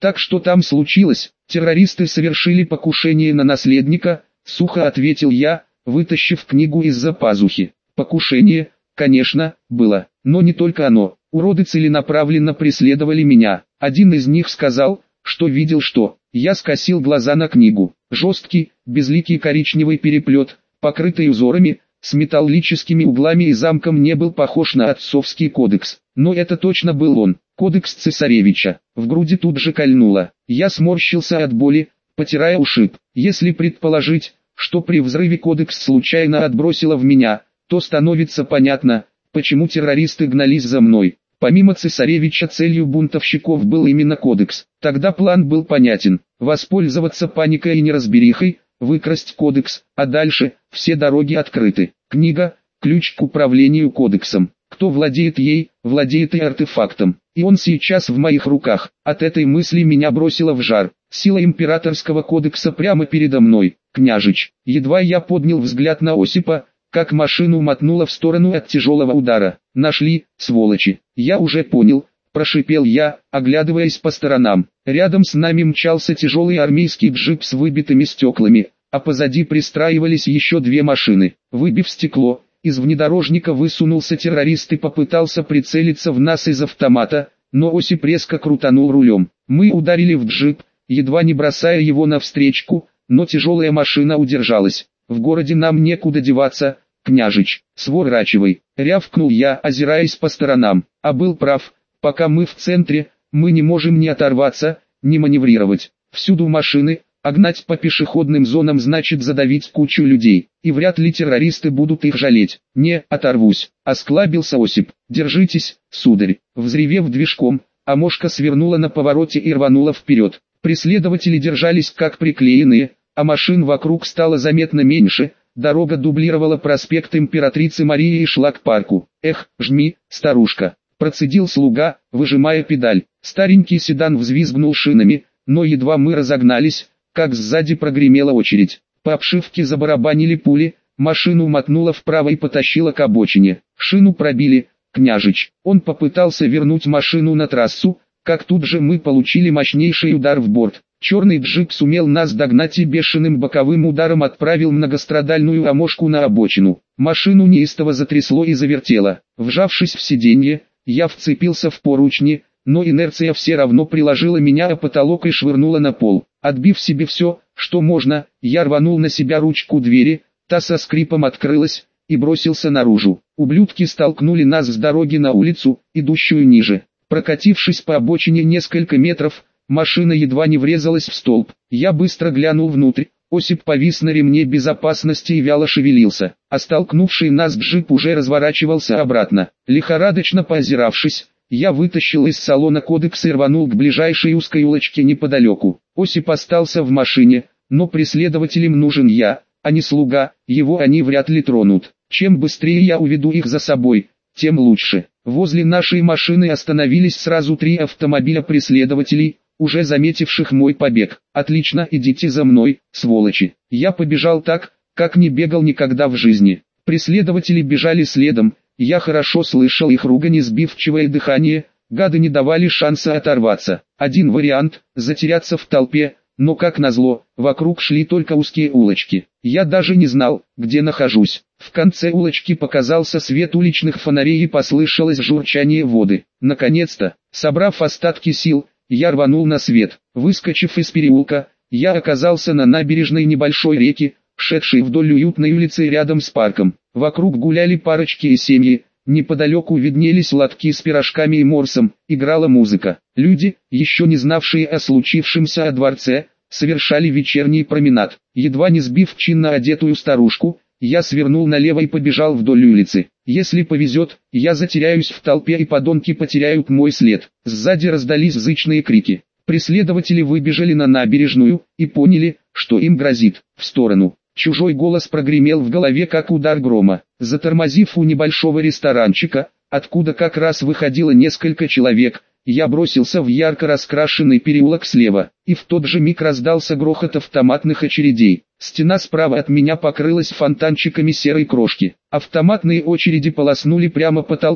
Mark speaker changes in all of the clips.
Speaker 1: Так что там случилось? Террористы совершили покушение на наследника, сухо ответил я, вытащив книгу из-за пазухи. Покушение, конечно, было, но не только оно. Уроды целенаправленно преследовали меня. Один из них сказал, что видел что. Я скосил глаза на книгу. Жесткий, безликий коричневый переплет, покрытый узорами, с металлическими углами и замком, не был похож на отцовский кодекс. Но это точно был он, кодекс цесаревича. В груди тут же кольнуло. Я сморщился от боли, потирая ушиб. Если предположить, что при взрыве кодекс случайно отбросило в меня, то становится понятно, почему террористы гнались за мной. Помимо цесаревича, целью бунтовщиков был именно кодекс. Тогда план был понятен: воспользоваться паникой и неразберихой, выкрасть кодекс, а дальше все дороги открыты. Книга – ключ к управлению кодексом. Кто владеет ей, владеет и артефактом. И он сейчас в моих руках. От этой мысли меня бросило в жар. Сила императорского кодекса прямо передо мной. Княжич. Едва я поднял взгляд на Осипа, как машину мотнуло в сторону от тяжелого удара. Нашли, сволочи. Я уже понял, прошипел я, оглядываясь по сторонам. Рядом с нами мчался тяжелый армейский джип с выбитыми стеклами, а позади пристраивались еще две машины. Выбив стекло, из внедорожника высунулся террорист и попытался прицелиться в нас из автомата, но Осип резко крутанул рулем. Мы ударили в джип, едва не бросая его навстречку, но тяжелая машина удержалась. В городе нам некуда деваться, княжич, сворачивай, рявкнул я, озираясь по сторонам. А был прав, пока мы в центре, мы не можем ни оторваться, ни маневрировать. Всюду машины, а гнать по пешеходным зонам значит задавить кучу людей, и вряд ли террористы будут их жалеть. Не оторвусь, осклабился Осип. Держитесь, сударь. Взревев движком, Амошка свернула на повороте и рванула вперед. Преследователи держались как приклеенные, а машин вокруг стало заметно меньше. Дорога дублировала проспект Императрицы Марии и шла к парку. Эх, жми, старушка, процедил слуга, выжимая педаль. Старенький седан взвизгнул шинами, но едва мы разогнались, как сзади прогремела очередь. По обшивке забарабанили пули, машину мотнуло вправо и потащило к обочине. Шину пробили, княжич. Он попытался вернуть машину на трассу, как тут же мы получили мощнейший удар в борт. Черный джип сумел нас догнать и бешеным боковым ударом отправил многострадальную Амошку на обочину. Машину неистово затрясло и завертело. Вжавшись в сиденье, я вцепился в поручни, но инерция все равно приложила меня о потолок и швырнула на пол. Отбив себе все, что можно, я рванул на себя ручку двери, та со скрипом открылась, и бросился наружу. Ублюдки столкнули нас с дороги на улицу, идущую ниже. Прокатившись по обочине несколько метров, машина едва не врезалась в столб. Я быстро глянул внутрь. Осип повис на ремне безопасности и вяло шевелился, а столкнувший нас джип уже разворачивался обратно. Лихорадочно поозиравшись, я вытащил из салона кодекс и рванул к ближайшей узкой улочке неподалеку. Осип остался в машине, но преследователям нужен я, а не слуга, его они вряд ли тронут. Чем быстрее я уведу их за собой, тем лучше. Возле нашей машины остановились сразу 3 автомобиля преследователей, уже заметивших мой побег. Отлично, идите за мной, сволочи. Я побежал так, как не бегал никогда в жизни. Преследователи бежали следом, я хорошо слышал их ругань и сбивчивое дыхание, гады не давали шанса оторваться. Один вариант – затеряться в толпе, но как назло, вокруг шли только узкие улочки. Я даже не знал, где нахожусь. В конце улочки показался свет уличных фонарей и послышалось журчание воды. Наконец-то, собрав остатки сил, я рванул на свет. Выскочив из переулка, я оказался на набережной небольшой реки, шедшей вдоль уютной улицы рядом с парком. Вокруг гуляли парочки и семьи, неподалеку виднелись лотки с пирожками и морсом, играла музыка. Люди, еще не знавшие о случившемся о дворце, совершали вечерний променад. Едва не сбив чинно одетую старушку, я свернул налево и побежал вдоль улицы. Если повезет, я затеряюсь в толпе и подонки потеряют мой след. Сзади раздались зычные крики. Преследователи выбежали на набережную и поняли, что им грозит. В сторону. Чужой голос прогремел в голове как удар грома. Затормозив у небольшого ресторанчика, откуда как раз выходило несколько человек, я бросился в ярко раскрашенный переулок слева, и в тот же миг раздался грохот автоматных очередей. Стена справа от меня покрылась фонтанчиками серой крошки. Автоматные очереди полоснули прямо по толпе,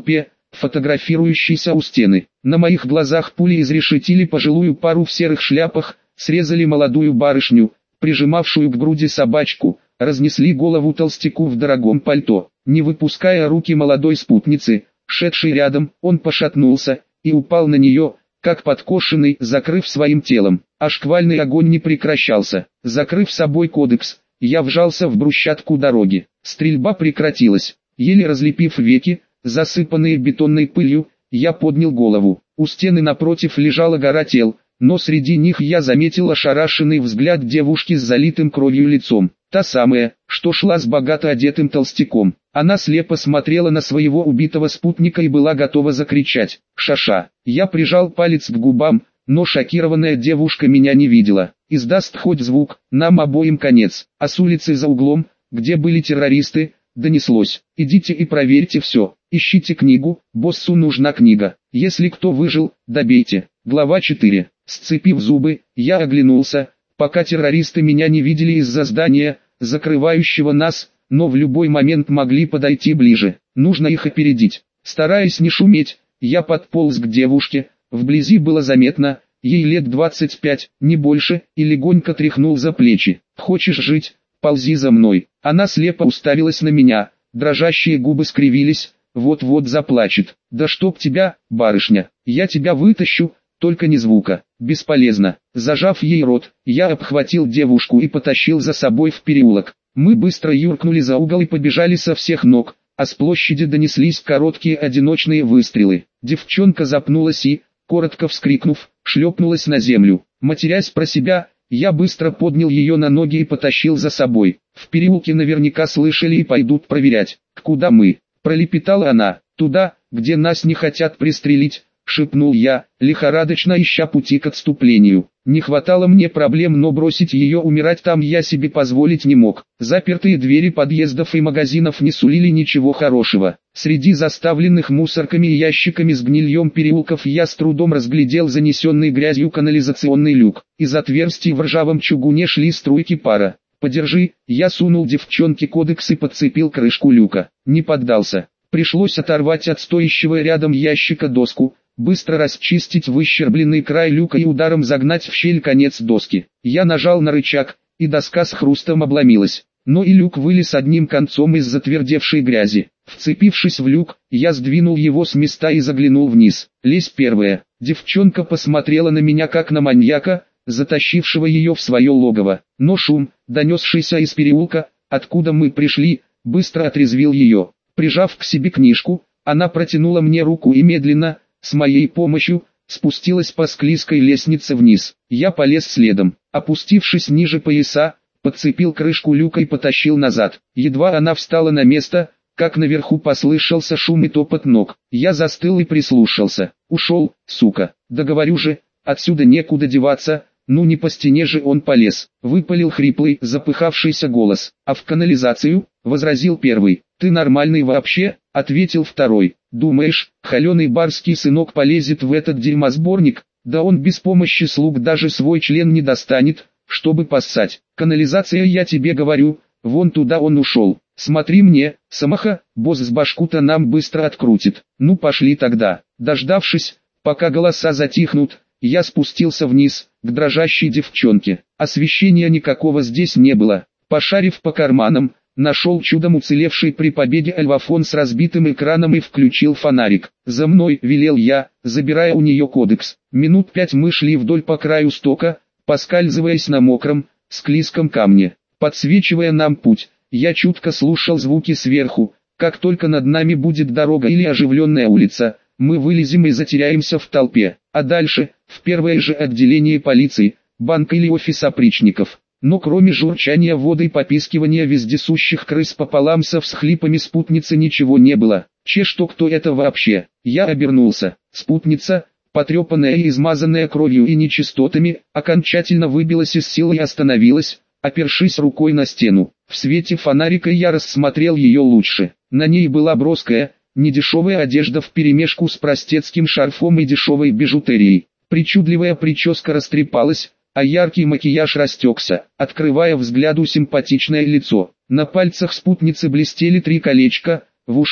Speaker 1: фотографирующийся у стены. На моих глазах пули изрешетили пожилую пару в серых шляпах, срезали молодую барышню, прижимавшую к груди собачку, разнесли голову толстяку в дорогом пальто. Не выпуская руки молодой спутницы, шедшей рядом, он пошатнулся и упал на нее, как подкошенный, закрыв своим телом. А шквальный огонь не прекращался. Закрыв собой кодекс, я вжался в брусчатку дороги. Стрельба прекратилась. Еле разлепив веки, засыпанные бетонной пылью, я поднял голову. У стены напротив лежала гора тел, но среди них я заметил ошарашенный взгляд девушки с залитым кровью лицом. Та самая, что шла с богато одетым толстяком. Она слепо смотрела на своего убитого спутника и была готова закричать «Шаша!». Я прижал палец к губам, но шокированная девушка меня не видела. Издаст хоть звук, нам обоим конец. А с улицы за углом, где были террористы, донеслось: идите и проверьте все, ищите книгу, боссу нужна книга. Если кто выжил, добейте. Глава 4. Сцепив зубы, я оглянулся, пока террористы меня не видели из-за здания, закрывающего нас, но в любой момент могли подойти ближе. Нужно их опередить. Стараясь не шуметь, я подполз к девушке. Вблизи было заметно, ей лет 25, не больше, и легонько тряхнул за плечи. «Хочешь жить? Ползи за мной». Она слепо уставилась на меня, дрожащие губы скривились, вот-вот заплачет. «Да чтоб тебя, барышня, я тебя вытащу, только не звука». Бесполезно. Зажав ей рот, я обхватил девушку и потащил за собой в переулок. Мы быстро юркнули за угол и побежали со всех ног, а с площади донеслись короткие одиночные выстрелы. Девчонка запнулась и, коротко вскрикнув, шлепнулась на землю. Матерясь про себя, я быстро поднял ее на ноги и потащил за собой. В переулке наверняка слышали и пойдут проверять. «Куда мы?» – пролепетала она. «Туда, где нас не хотят пристрелить», – шепнул я, лихорадочно ища пути к отступлению. Не хватало мне проблем, но бросить ее умирать там я себе позволить не мог. Запертые двери подъездов и магазинов не сулили ничего хорошего. Среди заставленных мусорками и ящиками с гнильем переулков я с трудом разглядел занесенный грязью канализационный люк. Из отверстий в ржавом чугуне шли струйки пара. «Подержи», я сунул девчонке кодекс и подцепил крышку люка. Не поддался. Пришлось оторвать от стоящего рядом ящика доску, быстро расчистить выщербленный край люка и ударом загнать в щель конец доски. Я нажал на рычаг, и доска с хрустом обломилась. Но и люк вылез одним концом из затвердевшей грязи. Вцепившись в люк, я сдвинул его с места и заглянул вниз. «Лезь первая». Девчонка посмотрела на меня как на маньяка, затащившего ее в свое логово. Но шум, донесшийся из переулка, откуда мы пришли, быстро отрезвил ее. Прижав к себе книжку, она протянула мне руку и медленно, с моей помощью, спустилась по склизкой лестнице вниз. Я полез следом. Опустившись ниже пояса, подцепил крышку люка и потащил назад. Едва она встала на место, как наверху послышался шум и топот ног. Я застыл и прислушался. «Ушел, сука. Да говорю же, отсюда некуда деваться». «Ну не по стене же он полез», — выпалил хриплый, запыхавшийся голос. «А в канализацию?» — возразил первый. «Ты нормальный вообще?» — ответил второй. «Думаешь, холеный барский сынок полезет в этот дерьмосборник? Да он без помощи слуг даже свой член не достанет, чтобы поссать. Канализация, я тебе говорю, вон туда он ушел. Смотри мне, Самаха, босс с башку-то нам быстро открутит. Ну пошли тогда». Дождавшись, пока голоса затихнут, я спустился вниз, к дрожащей девчонке. Освещения никакого здесь не было. Пошарив по карманам, нашел чудом уцелевший при побеге альвафон с разбитым экраном и включил фонарик. «За мной», — велел я, забирая у нее кодекс. Минут 5 мы шли вдоль по краю стока, поскальзываясь на мокром, склизком камне. Подсвечивая нам путь, я чутко слушал звуки сверху. Как только над нами будет дорога или оживленная улица, мы вылезем и затеряемся в толпе, а дальше, в первое же отделение полиции, банк или офис опричников. Но кроме журчания воды и попискивания вездесущих крыс пополам со всхлипами спутницы ничего не было. Что кто это вообще? Я обернулся. Спутница, потрепанная и измазанная кровью и нечистотами, окончательно выбилась из сил и остановилась, опершись рукой на стену. В свете фонарика я рассмотрел ее лучше. На ней была броская, недешевая одежда вперемешку с простецким шарфом и дешевой бижутерией. Причудливая прическа растрепалась, а яркий макияж растекся, открывая взгляду симпатичное лицо. На пальцах спутницы блестели 3 колечка, в ушах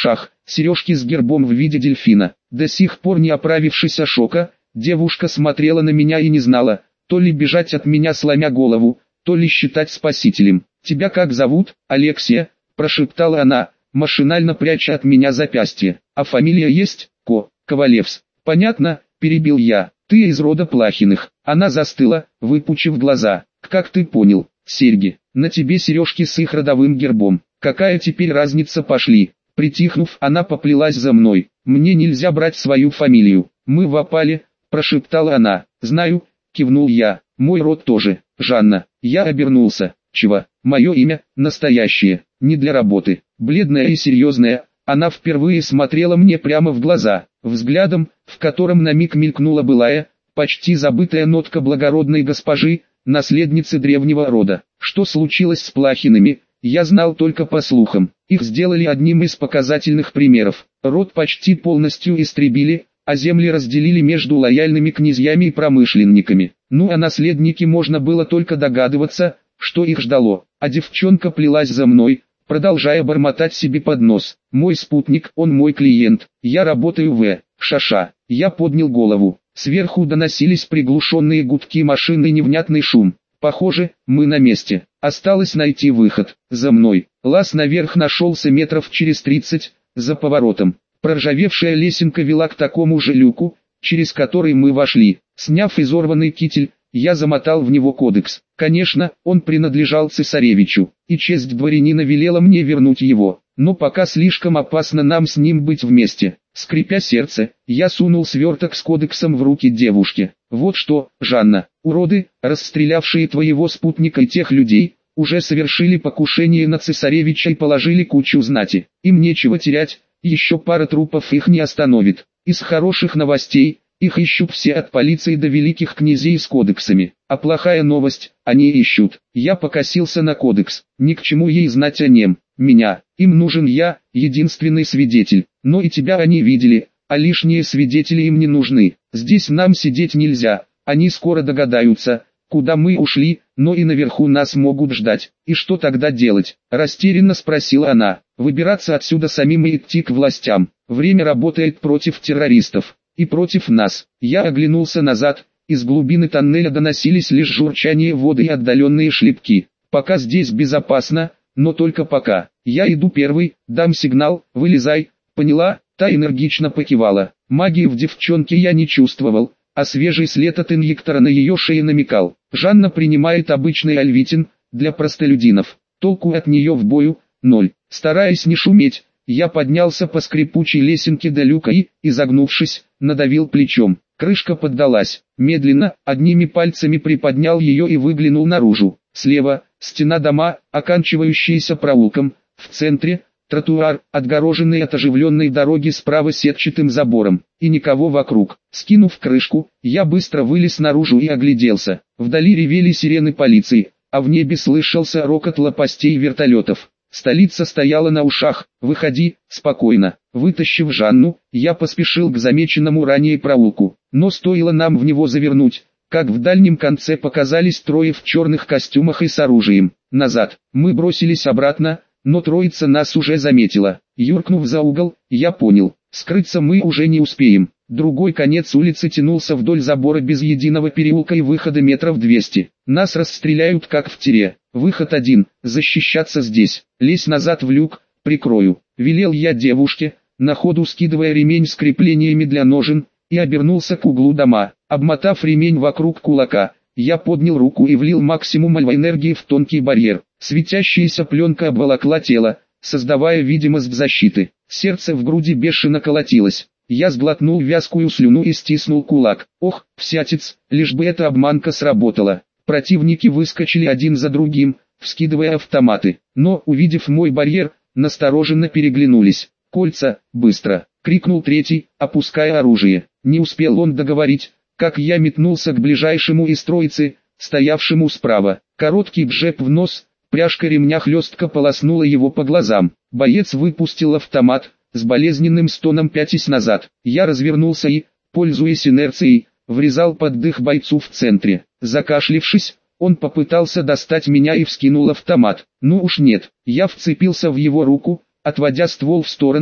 Speaker 1: сережки с гербом в виде дельфина. До сих пор не оправившись от шока, девушка смотрела на меня и не знала, то ли бежать от меня сломя голову, то ли считать спасителем. «Тебя как зовут, Алексия?» – прошептала она, машинально пряча от меня запястье. «А фамилия есть?» Ковалевс. «Понятно», – перебил я. «Ты из рода Плахиных». Она застыла, выпучив глаза. «Как ты понял? Серьги. На тебе сережки с их родовым гербом. Какая теперь разница, пошли». Притихнув, она поплелась за мной. «Мне нельзя брать свою фамилию. Мы в опале», – прошептала она. «Знаю», – кивнул я. «Мой род тоже. Жанна». Я обернулся. «Чего? Мое имя, настоящее, не для работы». Бледная и серьезная, она впервые смотрела мне прямо в глаза, взглядом, в котором на миг мелькнула былая, почти забытая нотка благородной госпожи, наследницы древнего рода. Что случилось с Плахиными, я знал только по слухам. Их сделали одним из показательных примеров. Род почти полностью истребили, а земли разделили между лояльными князьями и промышленниками. Ну а наследники можно было только догадываться, что их ждало. А девчонка плелась за мной, продолжая бормотать себе под нос. «Мой спутник, он мой клиент, я работаю в Шаша». Я поднял голову. Сверху доносились приглушенные гудки машин и невнятный шум. Похоже, мы на месте. Осталось найти выход. За мной. Лаз наверх нашелся метров через 30, за поворотом. Проржавевшая лесенка вела к такому же люку, через который мы вошли. Сняв изорванный китель, я замотал в него кодекс. Конечно, он принадлежал цесаревичу, и честь дворянина велела мне вернуть его. Но пока слишком опасно нам с ним быть вместе. Скрипя сердце, я сунул сверток с кодексом в руки девушке. «Вот что, Жанна, уроды, расстрелявшие твоего спутника и тех людей, уже совершили покушение на цесаревича и положили кучу знати. Им нечего терять, еще пара трупов их не остановит. Из хороших новостей, их ищут все от полиции до великих князей с кодексами. А плохая новость, они ищут». Я покосился на кодекс. Ни к чему ей знать о нем. Меня. Им нужен я, единственный свидетель. Но и тебя они видели, а лишние свидетели им не нужны. Здесь нам сидеть нельзя. Они скоро догадаются, куда мы ушли, но и наверху нас могут ждать. И что тогда делать? Растерянно спросила она. Выбираться отсюда самим и идти к властям. Время работает против террористов. И против нас. Я оглянулся назад. Из глубины тоннеля доносились лишь журчание воды и отдаленные шлепки. Пока здесь безопасно, но только пока. Я иду первый, дам сигнал, вылезай. Поняла? Та энергично покивала. Магии в девчонке я не чувствовал, а свежий след от инъектора на ее шее намекал. Жанна принимает обычный альвитин, для простолюдинов. Толку от нее в бою, ноль. Стараясь не шуметь, я поднялся по скрипучей лесенке до люка и, изогнувшись, надавил плечом. Крышка поддалась. Медленно, одними пальцами приподнял ее и выглянул наружу. Слева, стена дома, оканчивающаяся проулком. В центре, тротуар, отгороженный от оживленной дороги справа сетчатым забором. И никого вокруг. Скинув крышку, я быстро вылез наружу и огляделся. Вдали ревели сирены полиции, а в небе слышался рокот лопастей вертолетов. Столица стояла на ушах. «Выходи, спокойно». Вытащив Жанну, я поспешил к замеченному ранее проулку. Но стоило нам в него завернуть, как в дальнем конце показались трое в черных костюмах и с оружием. Назад. Мы бросились обратно, но троица нас уже заметила. Юркнув за угол, я понял, скрыться мы уже не успеем. Другой конец улицы тянулся вдоль забора без единого переулка и выхода метров 200. Нас расстреляют как в тире. Выход один, защищаться здесь. Лезь назад в люк, прикрою. Велел я девушке, на ходу скидывая ремень с креплениями для ножен, и обернулся к углу дома. Обмотав ремень вокруг кулака, я поднял руку и влил максимум энергии в тонкий барьер. Светящаяся пленка обволокла тело, создавая видимость защиты. Сердце в груди бешено колотилось. Я сглотнул вязкую слюну и стиснул кулак. Ох, всятец, лишь бы эта обманка сработала. Противники выскочили один за другим, вскидывая автоматы. Но, увидев мой барьер, настороженно переглянулись. «Кольца, быстро!» — крикнул третий, опуская оружие. Не успел он договорить, как я метнулся к ближайшему из троицы, стоявшему справа. Короткий джеб в нос, пряжка ремня хлестко полоснула его по глазам. Боец выпустил автомат, с болезненным стоном пятясь назад. Я развернулся и, пользуясь инерцией, врезал под дых бойцу в центре. Закашлившись, он попытался достать меня и вскинул автомат. Ну уж нет, я вцепился в его руку, отводя ствол в сторону,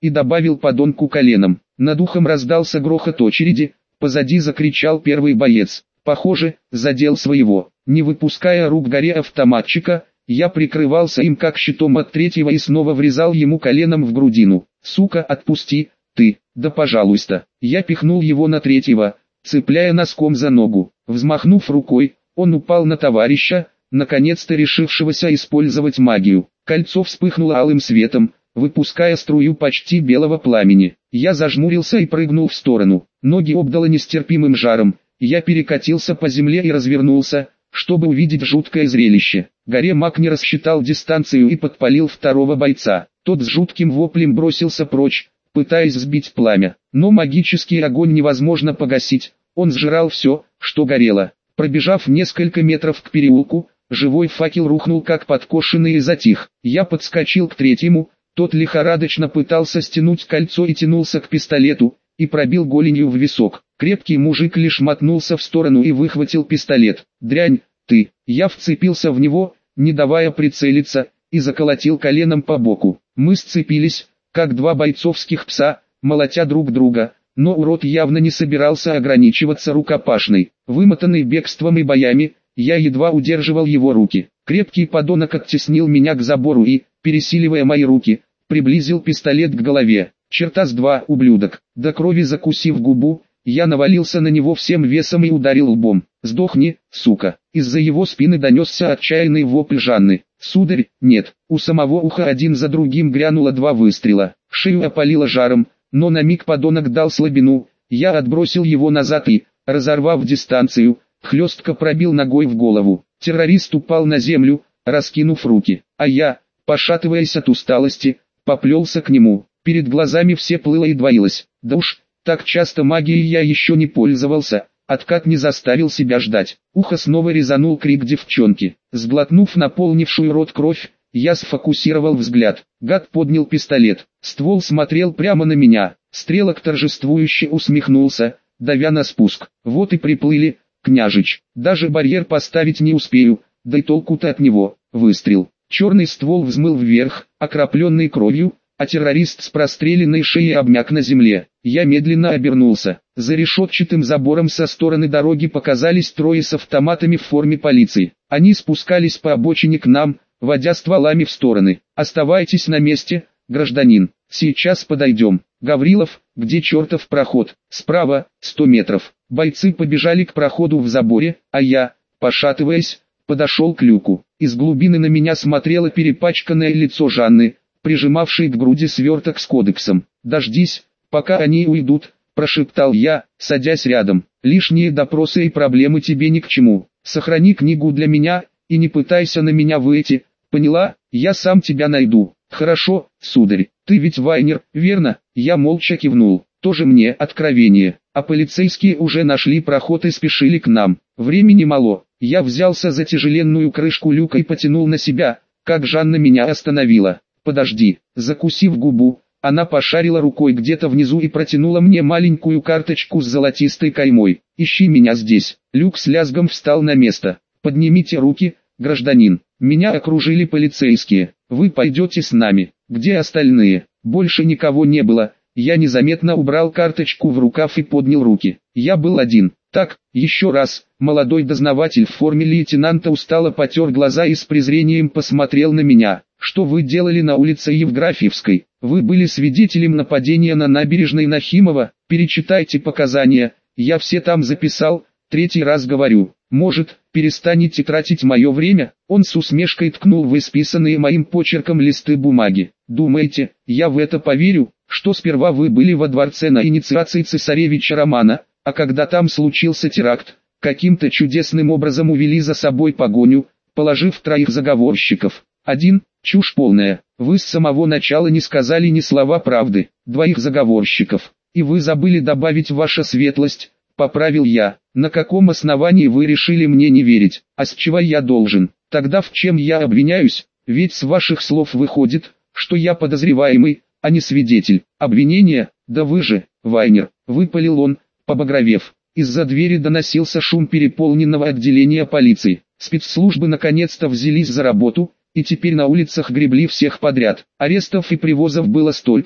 Speaker 1: и добавил подонку коленом. Над ухом раздался грохот очереди, позади закричал первый боец. Похоже, задел своего. Не выпуская рук горе автоматчика, я прикрывался им как щитом от третьего и снова врезал ему коленом в грудину. «Сука, отпусти, ты, да пожалуйста». Я пихнул его на третьего, цепляя носком за ногу. Взмахнув рукой, он упал на товарища, наконец-то решившегося использовать магию. Кольцо вспыхнуло алым светом, выпуская струю почти белого пламени. Я зажмурился и прыгнул в сторону. Ноги обдало нестерпимым жаром. Я перекатился по земле и развернулся, чтобы увидеть жуткое зрелище. Горе-маг не рассчитал дистанцию и подпалил второго бойца. Тот с жутким воплем бросился прочь, пытаясь сбить пламя. Но магический огонь невозможно погасить, он сжирал все, что горело. Пробежав несколько метров к переулку, живой факел рухнул как подкошенный и затих. Я подскочил к третьему, тот лихорадочно пытался стянуть кольцо и тянулся к пистолету, и пробил голенью в висок. Крепкий мужик лишь мотнулся в сторону и выхватил пистолет. «Дрянь, ты!» Я вцепился в него, не давая прицелиться, и заколотил коленом по боку. Мы сцепились, как два бойцовских пса, молотя друг друга, но урод явно не собирался ограничиваться рукопашной. Вымотанный бегством и боями, я едва удерживал его руки. Крепкий подонок оттеснил меня к забору и, пересиливая мои руки, приблизил пистолет к голове. «Черта с два, ублюдок!» До крови закусив губу, я навалился на него всем весом и ударил лбом. «Сдохни, сука!» Из-за его спины донесся отчаянный вопль Жанны. «Сударь, нет!» У самого уха один за другим грянуло два выстрела. Шею опалило жаром, но на миг подонок дал слабину. Я отбросил его назад и, разорвав дистанцию, хлестко пробил ногой в голову. Террорист упал на землю, раскинув руки. А я, пошатываясь от усталости, поплелся к нему. Перед глазами все плыло и двоилось. Да уж, так часто магией я еще не пользовался, откат не заставил себя ждать. Ухо снова резанул крик девчонки. Сглотнув наполнившую рот кровь, я сфокусировал взгляд. Гад поднял пистолет. Ствол смотрел прямо на меня. Стрелок торжествующе усмехнулся, давя на спуск. Вот и приплыли, княжич. Даже барьер поставить не успею, да и толку-то от него. Выстрел. Черный ствол взмыл вверх, окропленный кровью, а террорист с простреленной шеей обмяк на земле. Я медленно обернулся. За решетчатым забором со стороны дороги показались трое с автоматами в форме полиции. Они спускались по обочине к нам, водя стволами в стороны. «Оставайтесь на месте, гражданин, сейчас подойдем». «Гаврилов, где чертов проход?» «Справа, 100 метров». Бойцы побежали к проходу в заборе, а я, пошатываясь, подошел к люку. Из глубины на меня смотрело перепачканное лицо Жанны, прижимавшей к груди сверток с кодексом. «Дождись, пока они уйдут», – прошептал я, садясь рядом. «Лишние допросы и проблемы тебе ни к чему. Сохрани книгу для меня, и не пытайся на меня выйти, поняла? Я сам тебя найду». «Хорошо, сударь, ты ведь Вайнер, верно?» Я молча кивнул. «Тоже мне откровение». А полицейские уже нашли проход и спешили к нам. Времени мало. Я взялся за тяжеленную крышку люка и потянул на себя, как Жанна меня остановила. «Подожди». Закусив губу, она пошарила рукой где-то внизу и протянула мне маленькую карточку с золотистой каймой. «Ищи меня здесь». Люк с лязгом встал на место. «Поднимите руки, гражданин». Меня окружили полицейские. «Вы пойдете с нами». «Где остальные?» Больше никого не было. Я незаметно убрал карточку в рукав и поднял руки. Я был один. «Так, еще раз». Молодой дознаватель в форме лейтенанта устало потер глаза и с презрением посмотрел на меня. «Что вы делали на улице Евграфьевской? Вы были свидетелем нападения на набережной Нахимова? Перечитайте показания, я все там записал, третий раз говорю. Может, перестанете тратить мое время?» Он с усмешкой ткнул в исписанные моим почерком листы бумаги. «Думаете, я в это поверю, что сперва вы были во дворце на инициации цесаревича Романа, а когда там случился теракт, каким-то чудесным образом увели за собой погоню, положив троих заговорщиков? Один, чушь полная. Вы с самого начала не сказали ни слова правды. Двоих заговорщиков. И вы забыли добавить ваша светлость», — поправил я. «На каком основании вы решили мне не верить? А с чего я должен? Тогда в чем я обвиняюсь? Ведь с ваших слов выходит, что я подозреваемый, а не свидетель. Обвинение? Да вы же, Вайнер», — выпалил он, побагровев. Из-за двери доносился шум переполненного отделения полиции. Спецслужбы наконец-то взялись за работу, и теперь на улицах гребли всех подряд. Арестов и привозов было столько,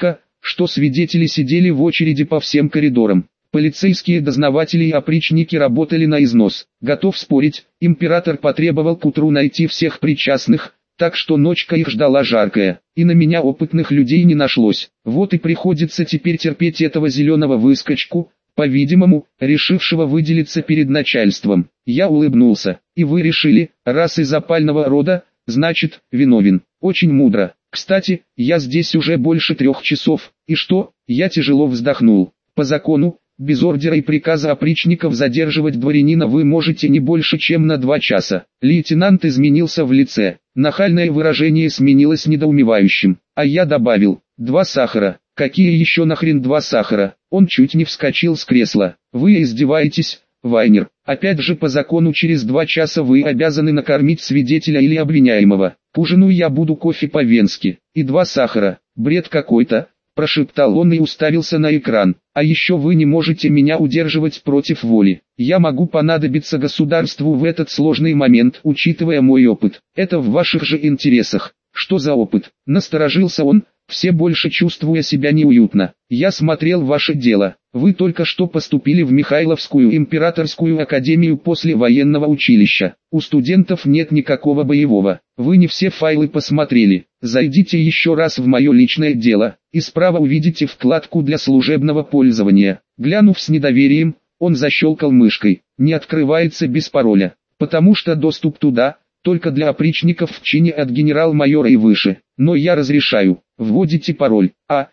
Speaker 1: что свидетели сидели в очереди по всем коридорам. Полицейские дознаватели и опричники работали на износ. Готов спорить, император потребовал к утру найти всех причастных, так что ночка их ждала жаркая, и на меня опытных людей не нашлось. Вот и приходится теперь терпеть этого зеленого выскочку, по-видимому, решившего выделиться перед начальством. Я улыбнулся. И вы решили, раз из опального рода, значит, виновен. Очень мудро. Кстати, я здесь уже больше 3 часов. И что? Я тяжело вздохнул. По закону, без ордера и приказа опричников задерживать дворянина вы можете не больше, чем на 2 часа. Лейтенант изменился в лице. Нахальное выражение сменилось недоумевающим. А я добавил: 2 сахара. Какие еще нахрен 2 сахара? Он чуть не вскочил с кресла. Вы издеваетесь, Вайнер. Опять же по закону через 2 часа вы обязаны накормить свидетеля или обвиняемого. К ужину я буду кофе по-венски. И 2 сахара. Бред какой-то, прошептал он и уставился на экран. А еще вы не можете меня удерживать против воли. Я могу понадобиться государству в этот сложный момент, учитывая мой опыт. Это в ваших же интересах. Что за опыт? Насторожился он, все больше чувствуя себя неуютно. Я смотрел ваше дело. Вы только что поступили в Михайловскую императорскую академию после военного училища. У студентов нет никакого боевого. Вы не все файлы посмотрели. Зайдите еще раз в мое личное дело, и справа увидите вкладку для служебного пользования. Глянув с недоверием, он защелкал мышкой. Не открывается без пароля, потому что доступ туда только для опричников в чине от генерал-майора и выше. Но я разрешаю. Вводите пароль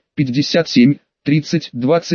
Speaker 1: А57 30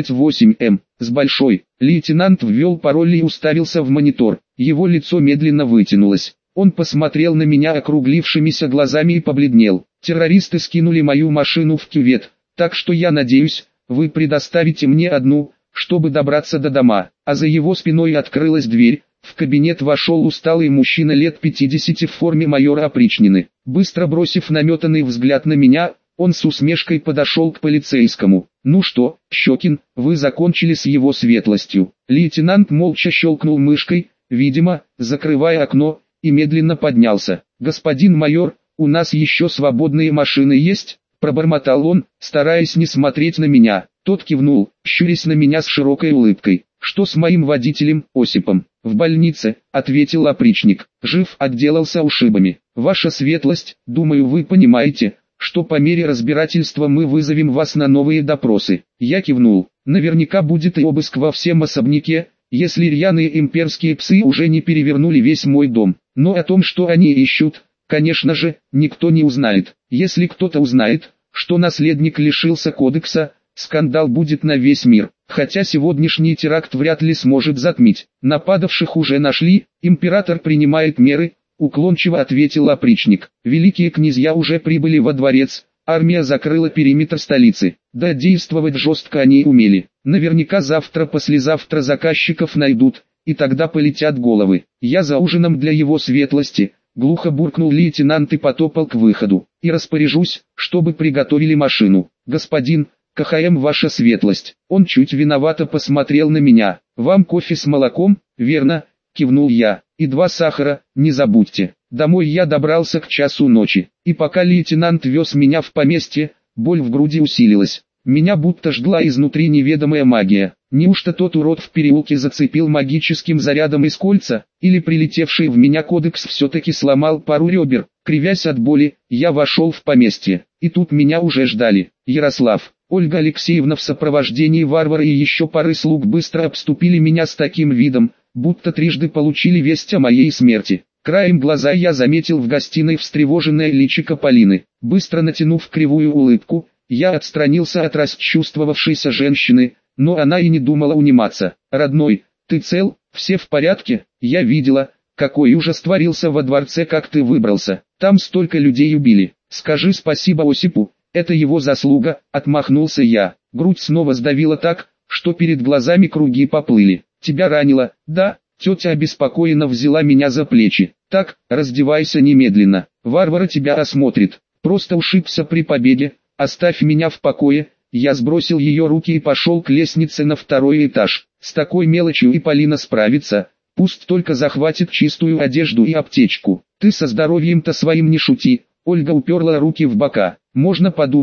Speaker 1: 28 М с большой. Лейтенант ввел пароль и уставился в монитор. Его лицо медленно вытянулось. Он посмотрел на меня округлившимися глазами и побледнел. Террористы скинули мою машину в кювет, так что я надеюсь, вы предоставите мне одну, чтобы добраться до дома. А за его спиной открылась дверь. В кабинет вошел усталый мужчина лет 50 в форме майора опричнины. Быстро бросив наметанный взгляд на меня, он с усмешкой подошел к полицейскому. «Ну что, Щекин, вы закончили с его светлостью?» Лейтенант молча щелкнул мышкой, видимо, закрывая окно, и медленно поднялся. «Господин майор, у нас еще свободные машины есть?» Пробормотал он, стараясь не смотреть на меня. Тот кивнул, щурясь на меня с широкой улыбкой. «Что с моим водителем, Осипом?» «В больнице», — ответил опричник. «Жив, отделался ушибами. Ваша светлость, думаю, вы понимаете, что по мере разбирательства мы вызовем вас на новые допросы». Я кивнул. «Наверняка будет и обыск во всем особняке, если рьяные имперские псы уже не перевернули весь мой дом. Но о том, что они ищут, конечно же, никто не узнает. Если кто-то узнает, что наследник лишился кодекса, скандал будет на весь мир. Хотя сегодняшний теракт вряд ли сможет затмить. Нападавших уже нашли, император принимает меры», — уклончиво ответил опричник. «Великие князья уже прибыли во дворец, армия закрыла периметр столицы. Да, действовать жестко они умели. Наверняка завтра-послезавтра заказчиков найдут, и тогда полетят головы. Я за ужином для его светлости», — глухо буркнул лейтенант и потопал к выходу. «И распоряжусь, чтобы приготовили машину. Господин КХМ, ваша светлость». Он чуть виновато посмотрел на меня. «Вам кофе с молоком, верно?» — кивнул я. «И 2 сахара, не забудьте». Домой я добрался к часу ночи, и пока лейтенант вез меня в поместье, боль в груди усилилась. Меня будто жгла изнутри неведомая магия. Неужто тот урод в переулке зацепил магическим зарядом из кольца, или прилетевший в меня кодекс все-таки сломал пару ребер? Кривясь от боли, я вошел в поместье, и тут меня уже ждали. Ярослав, Ольга Алексеевна в сопровождении варвара и еще пары слуг быстро обступили меня с таким видом, будто трижды получили весть о моей смерти. Краем глаза я заметил в гостиной встревоженное личико Полины. Быстро натянув кривую улыбку, я отстранился от расчувствовавшейся женщины, но она и не думала униматься. «Родной, ты цел? Все в порядке? Я видела, какой ужас творился во дворце, как ты выбрался. Там столько людей убили. Скажи спасибо Осипу, это его заслуга», — отмахнулся я. Грудь снова сдавила так, что перед глазами круги поплыли. «Тебя ранило, да?» Тетя обеспокоенно взяла меня за плечи. «Так, раздевайся немедленно, Варвара тебя осмотрит. Просто ушибся при побеге, оставь меня в покое». Я сбросил ее руки и пошел к лестнице на 2-й этаж. С такой мелочью и Полина справится, пусть только захватит чистую одежду и аптечку. «Ты со здоровьем-то своим не шути», — Ольга уперла руки в бока. «Можно подумать,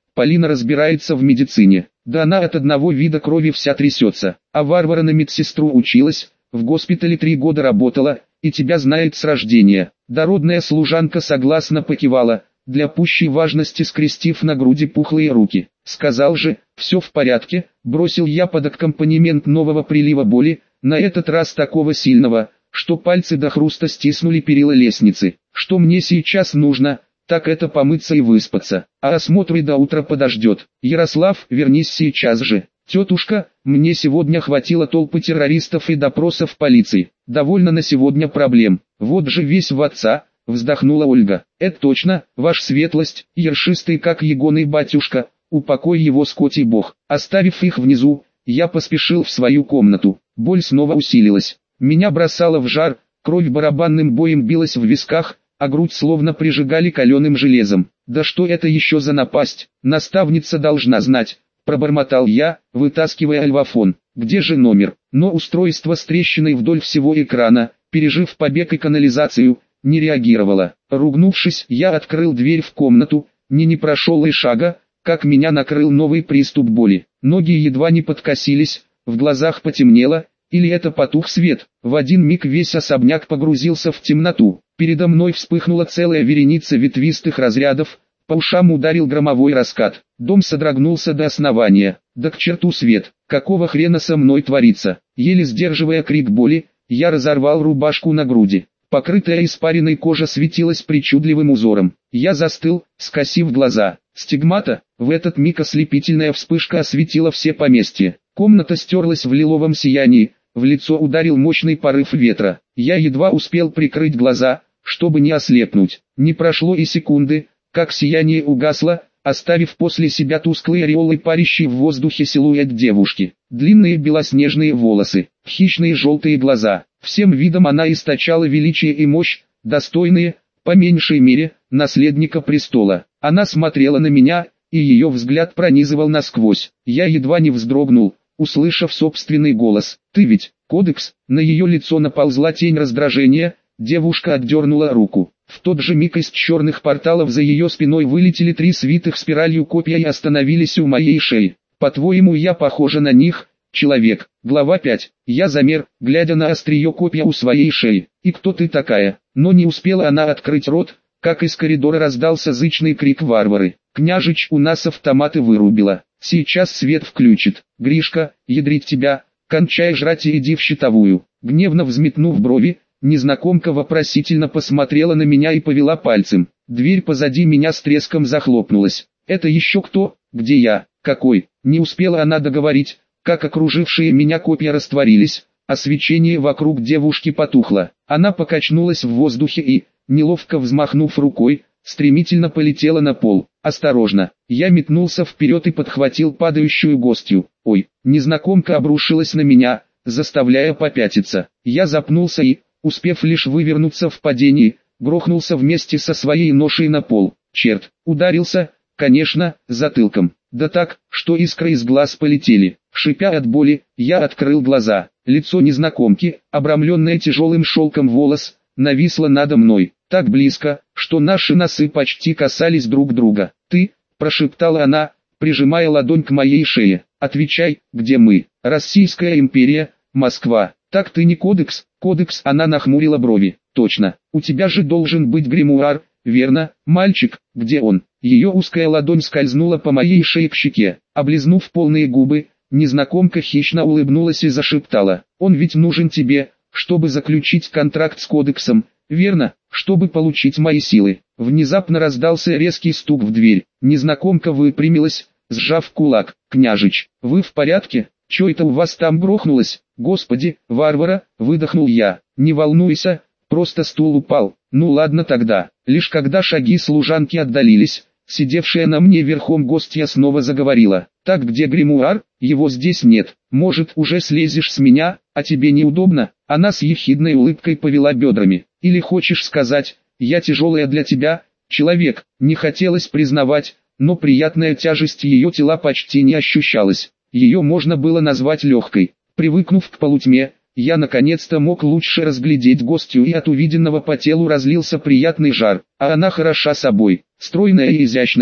Speaker 1: Полина разбирается в медицине. Да она от одного вида крови вся трясется. А Варвара на медсестру училась, в госпитале 3 года работала, и тебя знает с рождения. Дородная служанка согласно покивала, для пущей важности скрестив на груди пухлые руки. Сказал же, все в порядке, бросил я под аккомпанемент нового прилива боли, на этот раз такого сильного, что пальцы до хруста стиснули перила лестницы. Что мне сейчас нужно, так это помыться и выспаться, а осмотр и до утра подождет. Ярослав, вернись сейчас же. Тетушка, мне сегодня хватило толпы террористов и допросов полиции. Довольно на сегодня проблем. Вот же весь в отца, вздохнула Ольга. Это точно, ваш светлость, ершистый как егоный батюшка, упокой его скотий бог. Оставив их внизу, я поспешил в свою комнату. Боль снова усилилась. Меня бросало в жар, кровь барабанным боем билась в висках, а грудь словно прижигали каленым железом. Да что это еще за напасть? Наставница должна знать. Пробормотал я, вытаскивая альвафон. Где же номер? Но устройство с трещиной вдоль всего экрана, пережив побег и канализацию, не реагировало. Ругнувшись, я открыл дверь в комнату, не прошел и шага, как меня накрыл новый приступ боли. Ноги едва не подкосились, в глазах потемнело, или это потух свет. В один миг весь особняк погрузился в темноту. Передо мной вспыхнула целая вереница ветвистых разрядов, по ушам ударил громовой раскат. Дом содрогнулся до основания. Да к черту свет, какого хрена со мной творится? Еле сдерживая крик боли, я разорвал рубашку на груди. Покрытая испаренной кожа светилась причудливым узором. Я застыл, скосив глаза. Стигмата, в этот миг ослепительная вспышка осветила все поместья. Комната стерлась в лиловом сиянии, в лицо ударил мощный порыв ветра. Я едва успел прикрыть глаза, чтобы не ослепнуть. Не прошло и секунды, как сияние угасло, оставив после себя тусклые ореолы парящий в воздухе силуэт девушки. Длинные белоснежные волосы, хищные желтые глаза. Всем видом она источала величие и мощь, достойные, по меньшей мере, наследника престола. Она смотрела на меня, и ее взгляд пронизывал насквозь. Я едва не вздрогнул, услышав собственный голос. «Ты ведь, Кодекс?» На ее лицо наползла тень раздражения, девушка отдернула руку. В тот же миг из черных порталов за ее спиной вылетели 3 свитых спиралью копья и остановились у моей шеи. «По-твоему, я похожа на них, человек?» Глава 5. Я замер, глядя на острие копья у своей шеи. «И кто ты такая?» Но не успела она открыть рот, как из коридора раздался зычный крик Варвары. «Княжич, у нас автоматы вырубило. Сейчас свет включит. Гришка, ядрить тебя, кончай жрать и иди в щитовую». Гневно взметнув брови, незнакомка вопросительно посмотрела на меня и повела пальцем. Дверь позади меня с треском захлопнулась. «Это еще кто? Где я? Какой?» Не успела она договорить, как окружившие меня копья растворились, а свечение вокруг девушки потухло. Она покачнулась в воздухе и, неловко взмахнув рукой, стремительно полетела на пол. «Осторожно!» Я метнулся вперед и подхватил падающую гостью. «Ой!» Незнакомка обрушилась на меня, заставляя попятиться. Я запнулся и, успев лишь вывернуться в падении, грохнулся вместе со своей ношей на пол. Черт, ударился, конечно, затылком. Да так, что искры из глаз полетели. Шипя от боли, я открыл глаза. Лицо незнакомки, обрамленное тяжелым шелком волос, нависло надо мной, так близко, что наши носы почти касались друг друга. «Ты», — прошептала она, прижимая ладонь к моей шее, — «отвечай, где мы?» «Российская империя, Москва». «Так ты не Кодекс?» «Кодекс», — она нахмурила брови. «Точно, у тебя же должен быть гримуар, верно, мальчик, где он?» Ее узкая ладонь скользнула по моей шее к щеке. Облизнув полные губы, незнакомка хищно улыбнулась и зашептала: «Он ведь нужен тебе, чтобы заключить контракт с Кодексом, верно, чтобы получить мои силы». Внезапно раздался резкий стук в дверь. Незнакомка выпрямилась, сжав кулак. «Княжич, вы в порядке? Чё это у вас там грохнулось?» «Господи, Варвара!» — выдохнул я. «Не волнуйся, просто стул упал». «Ну ладно тогда». Лишь когда шаги служанки отдалились, сидевшая на мне верхом гостья снова заговорила. «Так где гримуар? Его здесь нет. Может, уже слезешь с меня, а тебе неудобно?» Она с ехидной улыбкой повела бедрами. «Или хочешь сказать, я тяжелая для тебя, человек?» Не хотелось признавать, но приятная тяжесть ее тела почти не ощущалась. Ее можно было назвать легкой. Привыкнув к полутьме, я наконец-то мог лучше разглядеть гостью, и от увиденного по телу разлился приятный жар. А она хороша собой, стройная и изящная,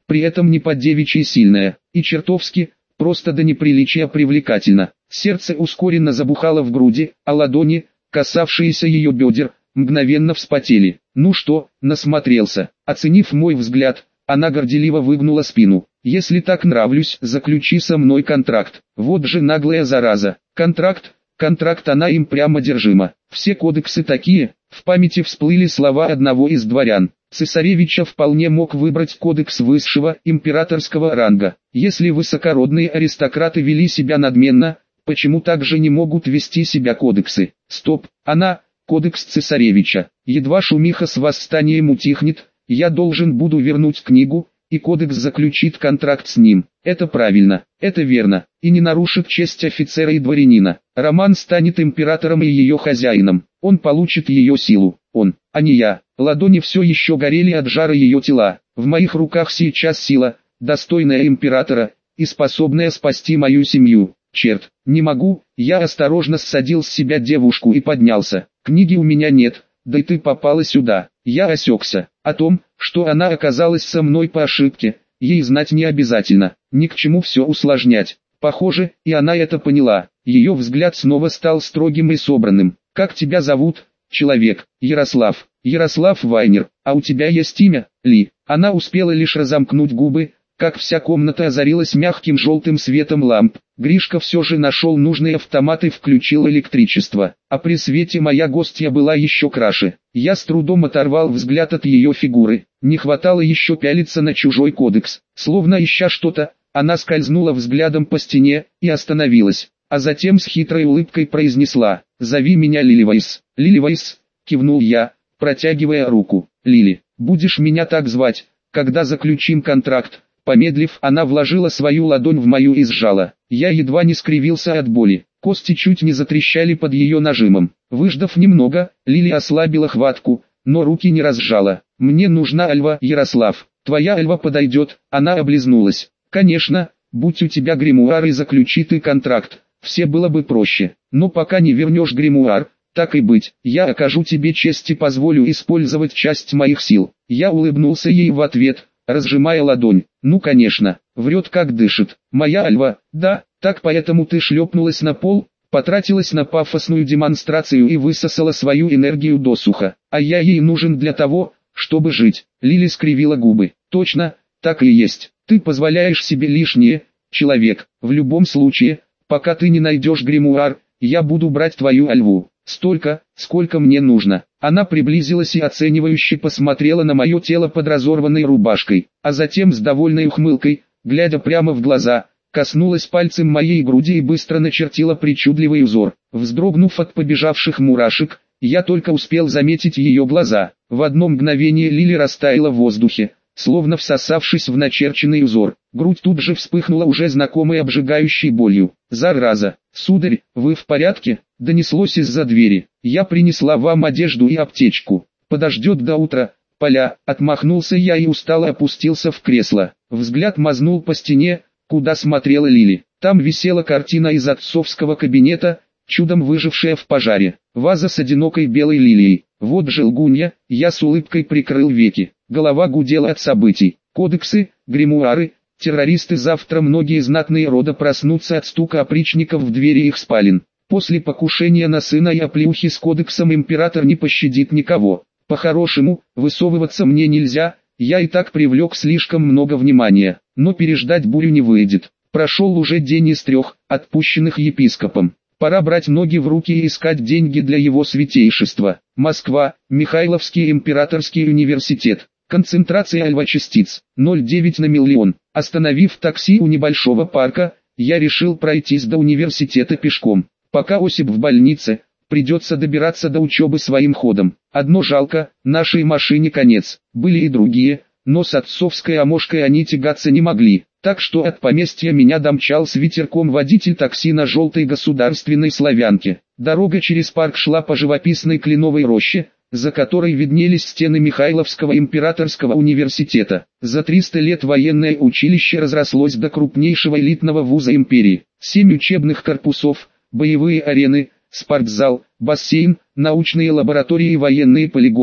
Speaker 1: при этом не по-девичьи сильная, и чертовски, просто до неприличия привлекательна. Сердце ускоренно забухало в груди, а ладони, касавшиеся ее бедер, мгновенно вспотели. Ну что, насмотрелся. Оценив мой взгляд, она горделиво выгнула спину. Если так нравлюсь, заключи со мной контракт. Вот же наглая зараза. Контракт, она им прямо держима. Все кодексы такие. В памяти всплыли слова одного из дворян. Цесаревича вполне мог выбрать кодекс высшего императорского ранга. Если высокородные аристократы вели себя надменно, почему также не могут вести себя кодексы? Стоп, кодекс цесаревича. Едва шумиха с восстанием утихнет, я должен буду вернуть книгу, и кодекс заключит контракт с ним. Это правильно, это верно, и не нарушит честь офицера и дворянина. Роман станет императором и ее хозяином. Он получит ее силу, он, а не я. Ладони все еще горели от жара ее тела. В моих руках сейчас сила, достойная императора, и способная спасти мою семью. Черт, не могу, я осторожно ссадил с себя девушку и поднялся. Книги у меня нет, да и ты попала сюда. Я осекся. О том, что она оказалась со мной по ошибке, ей знать не обязательно. Ни к чему все усложнять. Похоже, и она это поняла. Ее взгляд снова стал строгим и собранным. Как тебя зовут, человек? Ярослав. Ярослав Вайнер. А у тебя есть имя? Ли. Она успела лишь разомкнуть губы, как вся комната озарилась мягким желтым светом ламп. Гришка все же нашел нужный автомат и включил электричество. А при свете моя гостья была еще краше. Я с трудом оторвал взгляд от ее фигуры. Не хватало еще пялиться на чужой кодекс. Словно ища что-то, она скользнула взглядом по стене и остановилась. А затем с хитрой улыбкой произнесла: «Зови меня Лиливайс». «Лиливайс», кивнул я, протягивая руку. «Лили, будешь меня так звать, когда заключим контракт?» Помедлив, она вложила свою ладонь в мою и сжала. Я едва не скривился от боли. Кости чуть не затрещали под ее нажимом. Выждав немного, Лили ослабила хватку, но руки не разжала. «Мне нужна Альва, Ярослав. Твоя Альва подойдет». Она облизнулась. «Конечно, будь у тебя гримуар и заключи ты контракт, все было бы проще. Но пока не вернешь гримуар, так и быть, я окажу тебе честь и позволю использовать часть моих сил». Я улыбнулся ей в ответ, разжимая ладонь. «Ну конечно, врет как дышит. Моя Альва, да, так поэтому ты шлепнулась на пол, потратилась на пафосную демонстрацию и высосала свою энергию досуха. А я ей нужен для того, чтобы жить». Лили скривила губы. «Точно, так и есть. Ты позволяешь себе лишнее, человек. В любом случае, пока ты не найдешь гримуар, я буду брать твою Альву. Столько, сколько мне нужно». Она приблизилась и оценивающе посмотрела на мое тело под разорванной рубашкой, а затем с довольной ухмылкой, глядя прямо в глаза, коснулась пальцем моей груди и быстро начертила причудливый узор. Вздрогнув от побежавших мурашек, я только успел заметить ее глаза. В одно мгновение Лили растаяла в воздухе, словно всосавшись в начерченный узор. Грудь тут же вспыхнула уже знакомой обжигающей болью. «Зараза! Сударь, вы в порядке?» Донеслось из-за двери. «Я принесла вам одежду и аптечку. Подождет до утра, Поля». Отмахнулся я и устало опустился в кресло. Взгляд мазнул по стене, куда смотрела Лили. Там висела картина из отцовского кабинета, чудом выжившая в пожаре. Ваза с одинокой белой лилией. Вот же лгунья. Я с улыбкой прикрыл веки. Голова гудела от событий. Кодексы, гримуары, террористы. Завтра многие знатные рода проснутся от стука опричников в двери их спален. После покушения на сына и оплеухи с кодексом император не пощадит никого. По-хорошему, высовываться мне нельзя, я и так привлек слишком много внимания, но переждать бурю не выйдет. Прошел уже день из 3, отпущенных епископом. Пора брать ноги в руки и искать деньги для его святейшества. Москва, Михайловский императорский университет. Концентрация альва-частиц 0,9 на миллион. Остановив такси у небольшого парка, я решил пройтись до университета пешком. Пока Осип в больнице, придется добираться до учебы своим ходом. Одно жалко, нашей машине конец. Были и другие, но с отцовской амошкой они тягаться не могли. Так что от поместья меня домчал с ветерком водитель такси на желтой государственной славянке. Дорога через парк шла по живописной кленовой роще, за которой виднелись стены Михайловского императорского университета. За 300 лет военное училище разрослось до крупнейшего элитного вуза империи. 7 учебных корпусов, боевые арены, спортзал, бассейн, научные лаборатории и военные полигоны.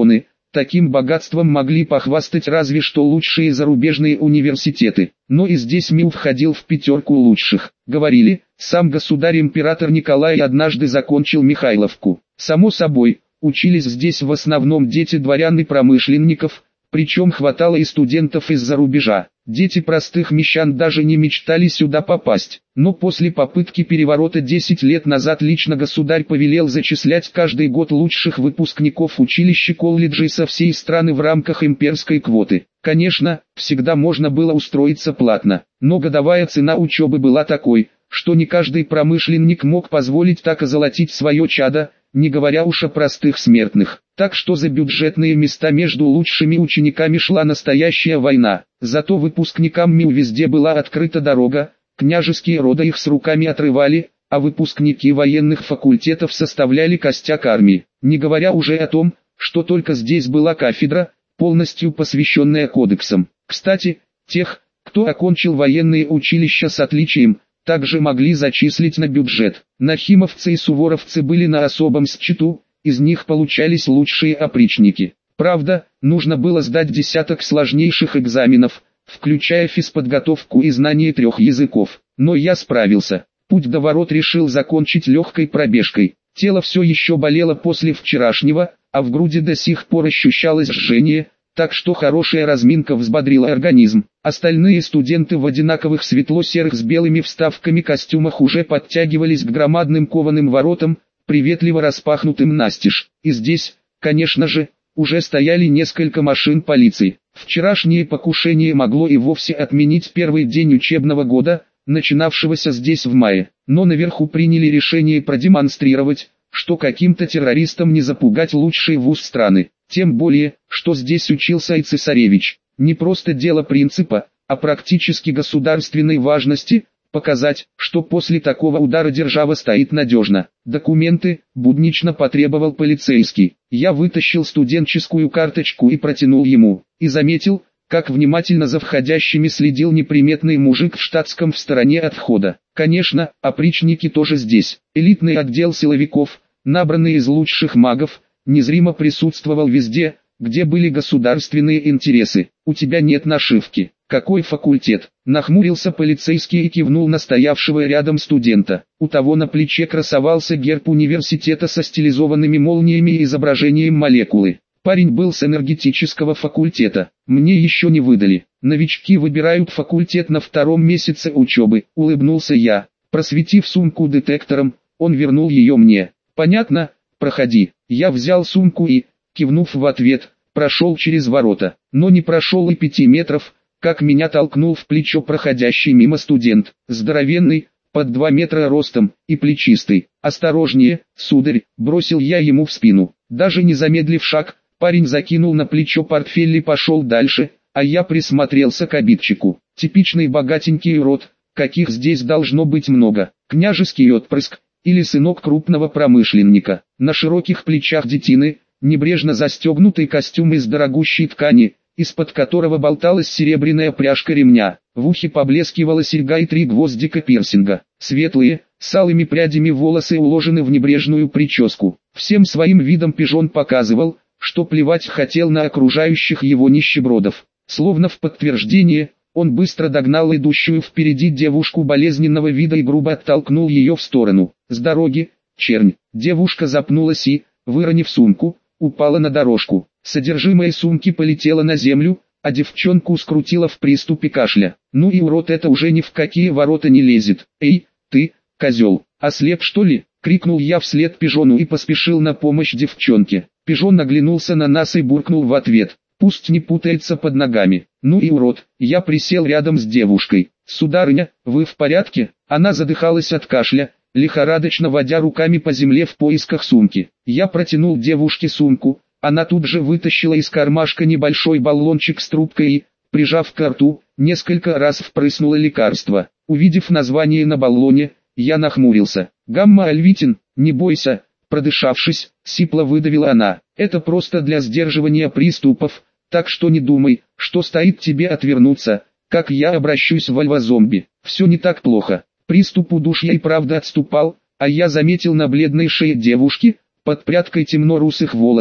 Speaker 1: Таким богатством могли похвастать разве что лучшие зарубежные университеты. Но и здесь МИУ входил в пятерку лучших. Говорили, сам государь-император Николай однажды закончил Михайловку. Само собой, учились здесь в основном дети дворян и промышленников, причем хватало и студентов из-за рубежа. Дети простых мещан даже не мечтали сюда попасть. Но после попытки переворота 10 лет назад лично государь повелел зачислять каждый год лучших выпускников училищ и колледжей со всей страны в рамках имперской квоты. Конечно, всегда можно было устроиться платно, но годовая цена учебы была такой, что не каждый промышленник мог позволить так озолотить свое чадо, не говоря уж о простых смертных. Так что за бюджетные места между лучшими учениками шла настоящая война. Зато выпускникам МИУ везде была открыта дорога, княжеские роды их с руками отрывали, а выпускники военных факультетов составляли костяк армии. Не говоря уже о том, что только здесь была кафедра, полностью посвященная кодексам. Кстати, тех, кто окончил военные училища с отличием, также могли зачислить на бюджет. Нахимовцы и суворовцы были на особом счету, из них получались лучшие опричники. Правда, нужно было сдать десяток сложнейших экзаменов, включая физподготовку и знание 3 языков. Но я справился. Путь до ворот решил закончить легкой пробежкой. Тело все еще болело после вчерашнего, а в груди до сих пор ощущалось жжение, так что хорошая разминка взбодрила организм. Остальные студенты в одинаковых светло-серых с белыми вставками костюмах уже подтягивались к громадным кованым воротам, приветливо распахнутым настежь. И здесь, конечно же, уже стояли несколько машин полиции. Вчерашнее покушение могло и вовсе отменить первый день учебного года, начинавшегося здесь в мае. Но наверху приняли решение продемонстрировать, что каким-то террористам не запугать лучший вуз страны. Тем более, что здесь учился и цесаревич. Не просто дело принципа, а практически государственной важности – показать, что после такого удара держава стоит надежно. Документы буднично потребовал полицейский. Я вытащил студенческую карточку и протянул ему. И заметил, как внимательно за входящими следил неприметный мужик в штатском в стороне от входа. Конечно, опричники тоже здесь. Элитный отдел силовиков, набранный из лучших магов, незримо присутствовал везде, где были государственные интересы. У тебя нет нашивки. Какой факультет? Нахмурился полицейский и кивнул на стоявшего рядом студента. У того на плече красовался герб университета со стилизованными молниями и изображением молекулы. Парень был с энергетического факультета. Мне еще не выдали. Новички выбирают факультет на 2-м месяце учебы. Улыбнулся я. Просветив сумку детектором, он вернул ее мне. Понятно? Проходи. Я взял сумку и, кивнув в ответ, прошел через ворота. Но не прошел и 5 метров, как меня толкнул в плечо проходящий мимо студент. Здоровенный, под 2 метра ростом, и плечистый. «Осторожнее, сударь», бросил я ему в спину. Даже не замедлив шаг, парень закинул на плечо портфель и пошел дальше, а я присмотрелся к обидчику. Типичный богатенький род, каких здесь должно быть много. Княжеский отпрыск, или сынок крупного промышленника. На широких плечах детины, небрежно застегнутый костюм из дорогущей ткани, из-под которого болталась серебряная пряжка ремня. В ухе поблескивала серьга и 3 гвоздика пирсинга. Светлые, с алыми прядями волосы уложены в небрежную прическу. Всем своим видом пижон показывал, что плевать хотел на окружающих его нищебродов. Словно в подтверждение, он быстро догнал идущую впереди девушку болезненного вида и грубо оттолкнул ее в сторону. «С дороги, чернь!» Девушка запнулась и, выронив сумку, упала на дорожку. Содержимое сумки полетело на землю, а девчонку скрутило в приступе кашля. «Ну и урод, это уже ни в какие ворота не лезет. Эй, ты, козел, ослеп что ли?» — крикнул я вслед пижону и поспешил на помощь девчонке. Пижон оглянулся на нас и буркнул в ответ: «Пусть не путается под ногами». «Ну и урод!» Я присел рядом с девушкой. «Сударыня, вы в порядке?» Она задыхалась от кашля, лихорадочно водя руками по земле в поисках сумки. Я протянул девушке сумку. Она тут же вытащила из кармашка небольшой баллончик с трубкой и, прижав к рту, несколько раз впрыснула лекарство. Увидев название на баллоне, я нахмурился. «Гамма-альвитин, не бойся», продышавшись, сипло выдавила она. «Это просто для сдерживания приступов, так что не думай, что стоит тебе отвернуться, как я обращусь в альва-зомби. Все не так плохо». Приступ удушья и правда отступал, а я заметил на бледной шее девушки, под прядкой темно-русых волос,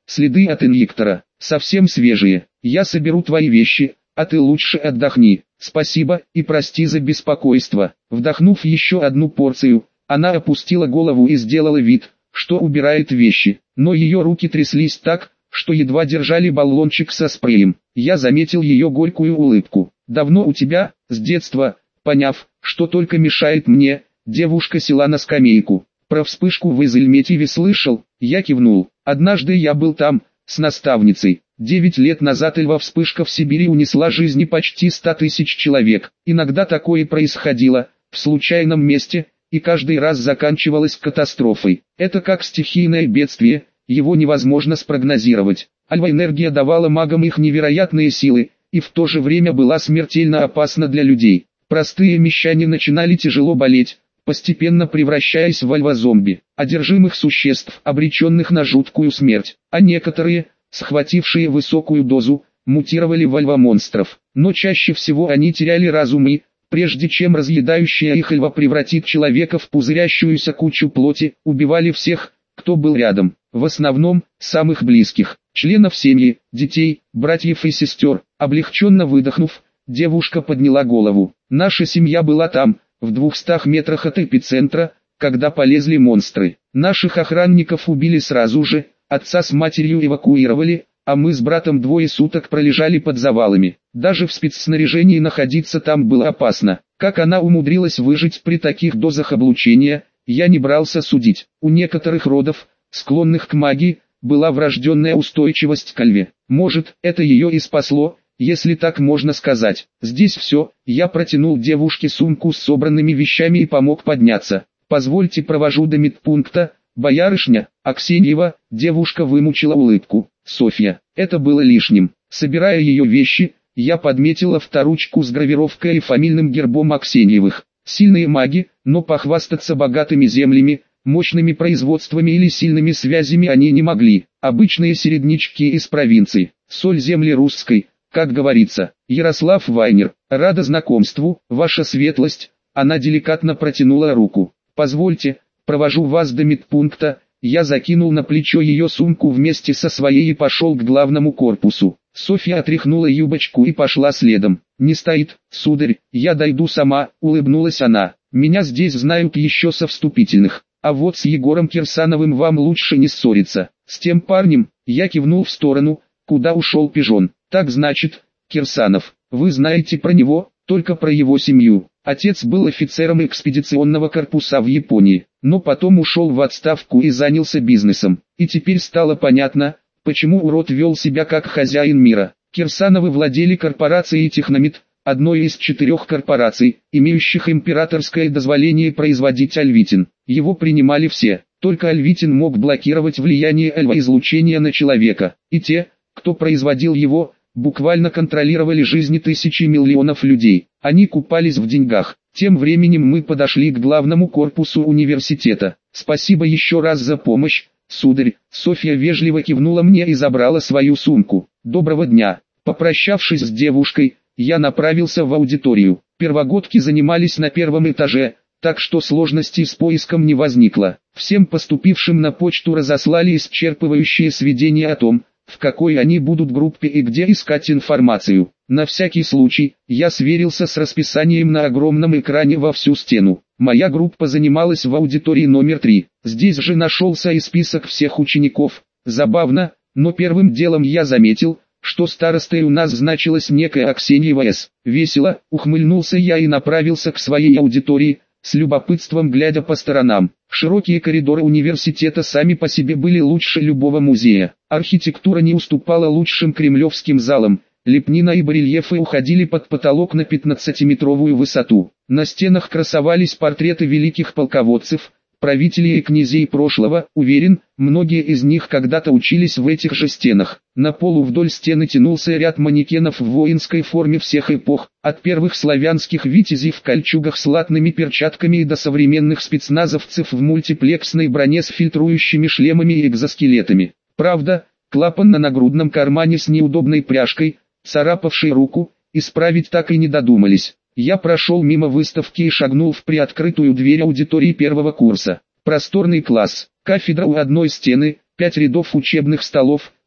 Speaker 1: следы от инъектора, совсем свежие. Я соберу твои вещи, а ты лучше отдохни. Спасибо и прости за беспокойство. Вдохнув еще одну порцию, она опустила голову и сделала вид, что убирает вещи, но ее руки тряслись так, что едва держали баллончик со спреем. Я заметил ее горькую улыбку. «Давно у тебя?» «С детства». Поняв, что только мешает мне, девушка села на скамейку. «Про вспышку в Изельметьеве слышал?» Я кивнул. «Однажды я был там, с наставницей. 9 лет назад вспышка в Сибири унесла жизни почти 100 тысяч человек. Иногда такое происходило, в случайном месте, и каждый раз заканчивалось катастрофой. Это как стихийное бедствие, его невозможно спрогнозировать. Альва-энергия давала магам их невероятные силы, и в то же время была смертельно опасна для людей. Простые мещане начинали тяжело болеть, постепенно превращаясь в альва-зомби, одержимых существ, обреченных на жуткую смерть. А некоторые, схватившие высокую дозу, мутировали в альва-монстров. Но чаще всего они теряли разум и, прежде чем разъедающая их альва превратит человека в пузырящуюся кучу плоти, убивали всех, кто был рядом, в основном, самых близких, членов семьи, детей, братьев и сестер. Облегченно выдохнув, девушка подняла голову. Наша семья была там, в 200 метрах от эпицентра, когда полезли монстры. Наших охранников убили сразу же, отца с матерью эвакуировали, а мы с братом 2 суток пролежали под завалами. Даже в спецснаряжении находиться там было опасно. Как она умудрилась выжить при таких дозах облучения, я не брался судить. У некоторых родов, склонных к магии, была врожденная устойчивость к альве. Может, это ее и спасло, если так можно сказать. Здесь все. Я протянул девушке сумку с собранными вещами и помог подняться. Позвольте провожу до медпункта, боярышня. Аксеньева, девушка вымучила улыбку. Софья, это было лишним. Собирая ее вещи, я подметил авторучку с гравировкой и фамильным гербом Аксеньевых. Сильные маги, но похвастаться богатыми землями, мощными производствами или сильными связями они не могли. Обычные середнячки из провинции. Соль земли русской, как говорится. Ярослав Вайнер, рада знакомству, ваша светлость. Она деликатно протянула руку. Позвольте, провожу вас до медпункта. Я закинул на плечо ее сумку вместе со своей и пошел к главному корпусу. Софья отряхнула юбочку и пошла следом. «Не стоит, сударь, я дойду сама», — улыбнулась она. «Меня здесь знают еще со вступительных. А вот с Егором Кирсановым вам лучше не ссориться. С тем парнем», — я кивнул в сторону, куда ушел пижон. «Так значит, Кирсанов, вы знаете про него, только про его семью». Отец был офицером экспедиционного корпуса в Японии, но потом ушел в отставку и занялся бизнесом. И теперь стало понятно, почему урод вел себя как хозяин мира. Кирсановы владели корпорацией «Техномет», одной из 4 корпораций, имеющих императорское дозволение производить альвитин. Его принимали все, только альвитин мог блокировать влияние альва-излучения на человека, и те, кто производил его, буквально контролировали жизни тысячи миллионов людей. Они купались в деньгах. Тем временем мы подошли к главному корпусу университета. «Спасибо еще раз за помощь, сударь». Софья вежливо кивнула мне и забрала свою сумку. «Доброго дня». Попрощавшись с девушкой, я направился в аудиторию. Первогодки занимались на 1 этаже, так что сложностей с поиском не возникло. Всем поступившим на почту разослали исчерпывающие сведения о том, в какой они будут группе и где искать информацию. На всякий случай, я сверился с расписанием на огромном экране во всю стену. Моя группа занималась в аудитории номер 3. Здесь же нашелся и список всех учеников. Забавно, но первым делом я заметил, что старостой у нас значилась некая Аксеньева С. Весело, ухмыльнулся я и направился к своей аудитории, с любопытством глядя по сторонам. Широкие коридоры университета сами по себе были лучше любого музея. Архитектура не уступала лучшим кремлевским залам. Лепнина и барельефы уходили под потолок на 15-метровую высоту. На стенах красовались портреты великих полководцев, правителей и князей прошлого. Уверен, многие из них когда-то учились в этих же стенах. На полу вдоль стены тянулся ряд манекенов в воинской форме всех эпох, от первых славянских витязей в кольчугах с латными перчатками и до современных спецназовцев в мультиплексной броне с фильтрующими шлемами и экзоскелетами. Правда, клапан на нагрудном кармане с неудобной пряжкой, царапавший руку, исправить так и не додумались. Я прошел мимо выставки и шагнул в приоткрытую дверь аудитории 1 курса. Просторный класс, кафедра у одной стены, 5 рядов учебных столов,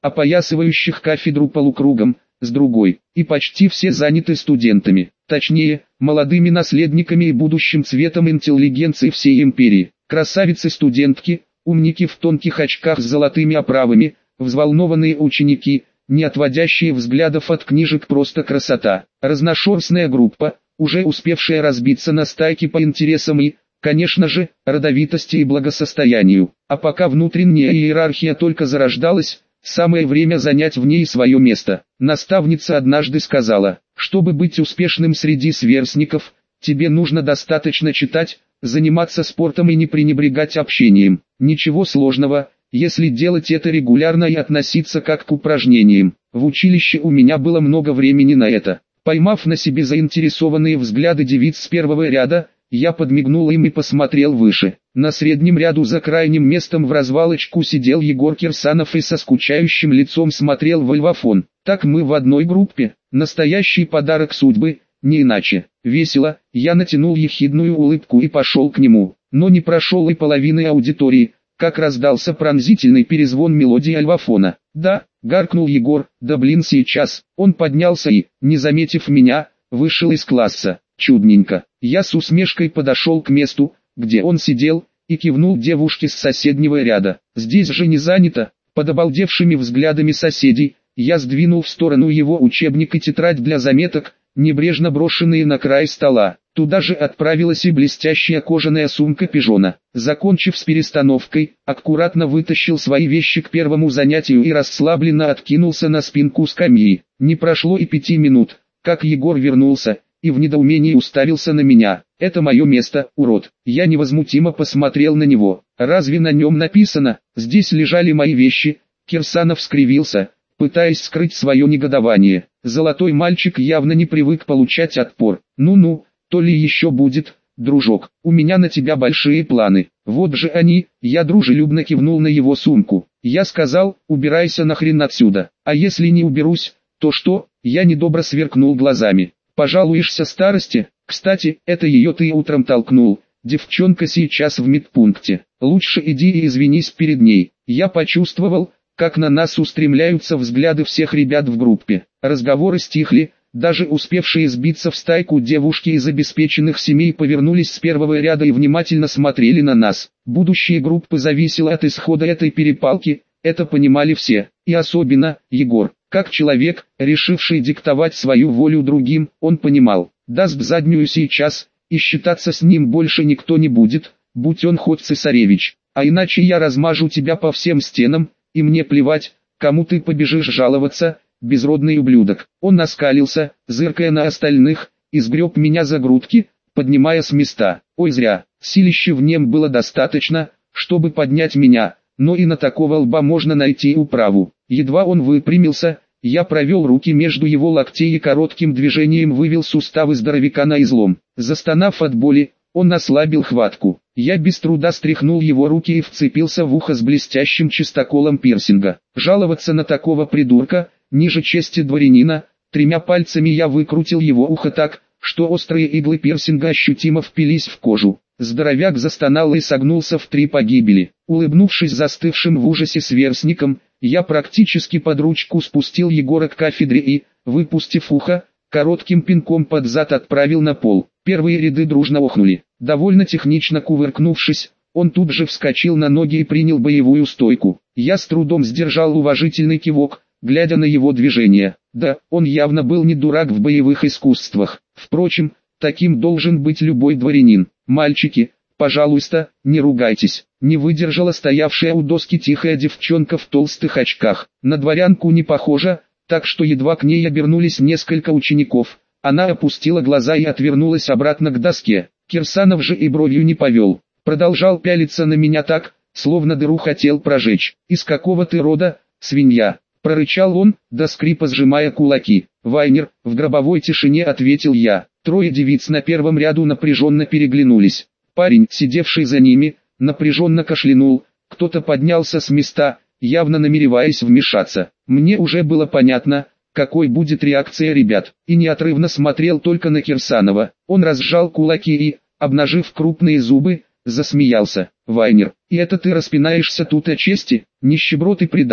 Speaker 1: опоясывающих кафедру полукругом, с другой, и почти все заняты студентами, точнее, молодыми наследниками и будущим цветом интеллигенции всей империи. Красавицы-студентки, умники в тонких очках с золотыми оправами, взволнованные ученики, не отводящие взглядов от книжек, просто красота. Разношерстная группа, уже успевшая разбиться на стайки по интересам и, конечно же, родовитости и благосостоянию. А пока внутренняя иерархия только зарождалась, самое время занять в ней свое место. Наставница однажды сказала, чтобы быть успешным среди сверстников, тебе нужно достаточно читать, заниматься спортом и не пренебрегать общением. Ничего сложного, если делать это регулярно и относиться как к упражнениям. В училище у меня было много времени на это. Поймав на себе заинтересованные взгляды девиц с первого ряда, я подмигнул им и посмотрел выше. На среднем ряду за крайним местом в развалочку сидел Егор Кирсанов и со скучающим лицом смотрел в альвафон. Так мы в одной группе, настоящий подарок судьбы, не иначе. Весело, я натянул ехидную улыбку и пошел к нему, но не прошел и половины аудитории, как раздался пронзительный перезвон мелодии альвафона. «Да», — гаркнул Егор, — «да блин сейчас». Он поднялся и, не заметив меня, вышел из класса. Чудненько. Я с усмешкой подошел к месту, где он сидел, и кивнул девушке с соседнего ряда. Здесь же не занято. Под обалдевшими взглядами соседей, я сдвинул в сторону его учебник и тетрадь для заметок, небрежно брошенные на край стола. Туда же отправилась и блестящая кожаная сумка пижона. Закончив с перестановкой, аккуратно вытащил свои вещи к первому занятию и расслабленно откинулся на спинку скамьи. Не прошло и 5 минут, как Егор вернулся, и в недоумении уставился на меня. «Это мое место, урод». Я невозмутимо посмотрел на него. «Разве на нем написано? Здесь лежали мои вещи?» Кирсанов скривился, пытаясь скрыть свое негодование. Золотой мальчик явно не привык получать отпор. «Ну-ну, то ли еще будет, дружок, у меня на тебя большие планы». «Вот же они», я дружелюбно кивнул на его сумку. Я сказал, убирайся нахрен отсюда. А если не уберусь, то что? Я недобро сверкнул глазами. Пожалуешься старости? Кстати, это ее ты утром толкнул. Девчонка сейчас в медпункте. Лучше иди и извинись перед ней. Я почувствовал, как на нас устремляются взгляды всех ребят в группе. Разговоры стихли, даже успевшие сбиться в стайку девушки из обеспеченных семей повернулись с первого ряда и внимательно смотрели на нас. Будущее группы зависело от исхода этой перепалки, это понимали все, и особенно Егор. Как человек, решивший диктовать свою волю другим, он понимал, даст заднюю сейчас, и считаться с ним больше никто не будет, будь он хоть цесаревич, а иначе я размажу тебя по всем стенам, и мне плевать, кому ты побежишь жаловаться, безродный ублюдок. Он оскалился, зыркая на остальных, и сгреб меня за грудки, поднимая с места. Ой, зря, силища в нем было достаточно, чтобы поднять меня, но и на такого лба можно найти управу. Едва он выпрямился, я провел руки между его локтей и коротким движением вывел суставы здоровяка на излом. Застонав от боли, он ослабил хватку. Я без труда стряхнул его руки и вцепился в ухо с блестящим чистоколом пирсинга. Жаловаться на такого придурка, ниже чести дворянина, 3 пальцами я выкрутил его ухо так, что острые иглы пирсинга ощутимо впились в кожу. Здоровяк застонал и согнулся в 3 погибели. Улыбнувшись застывшим в ужасе сверстником, я практически под ручку спустил Егора к кафедре и, выпустив ухо, коротким пинком под зад отправил на пол. Первые ряды дружно охнули. Довольно технично кувыркнувшись, он тут же вскочил на ноги и принял боевую стойку. Я с трудом сдержал уважительный кивок, глядя на его движения. Да, он явно был не дурак в боевых искусствах. Впрочем, таким должен быть любой дворянин. «Мальчики, пожалуйста, не ругайтесь», не выдержала стоявшая у доски тихая девчонка в толстых очках. На дворянку не похожа, так что едва к ней обернулись несколько учеников, она опустила глаза и отвернулась обратно к доске. Кирсанов же и бровью не повел, продолжал пялиться на меня так, словно дыру хотел прожечь. «Из какого ты рода, свинья?» — прорычал он, до скрипа сжимая кулаки. «Вайнер», — в гробовой тишине ответил я. 3 девиц на первом ряду напряженно переглянулись. Парень, сидевший за ними, напряженно кашлянул, кто-то поднялся с места, явно намереваясь вмешаться. Мне уже было понятно, какой будет реакция ребят, и неотрывно смотрел только на Кирсанова. Он разжал кулаки и, обнажив крупные зубы, засмеялся. «Вайнер, и это ты распинаешься тут о чести? Нищеброд и предатель,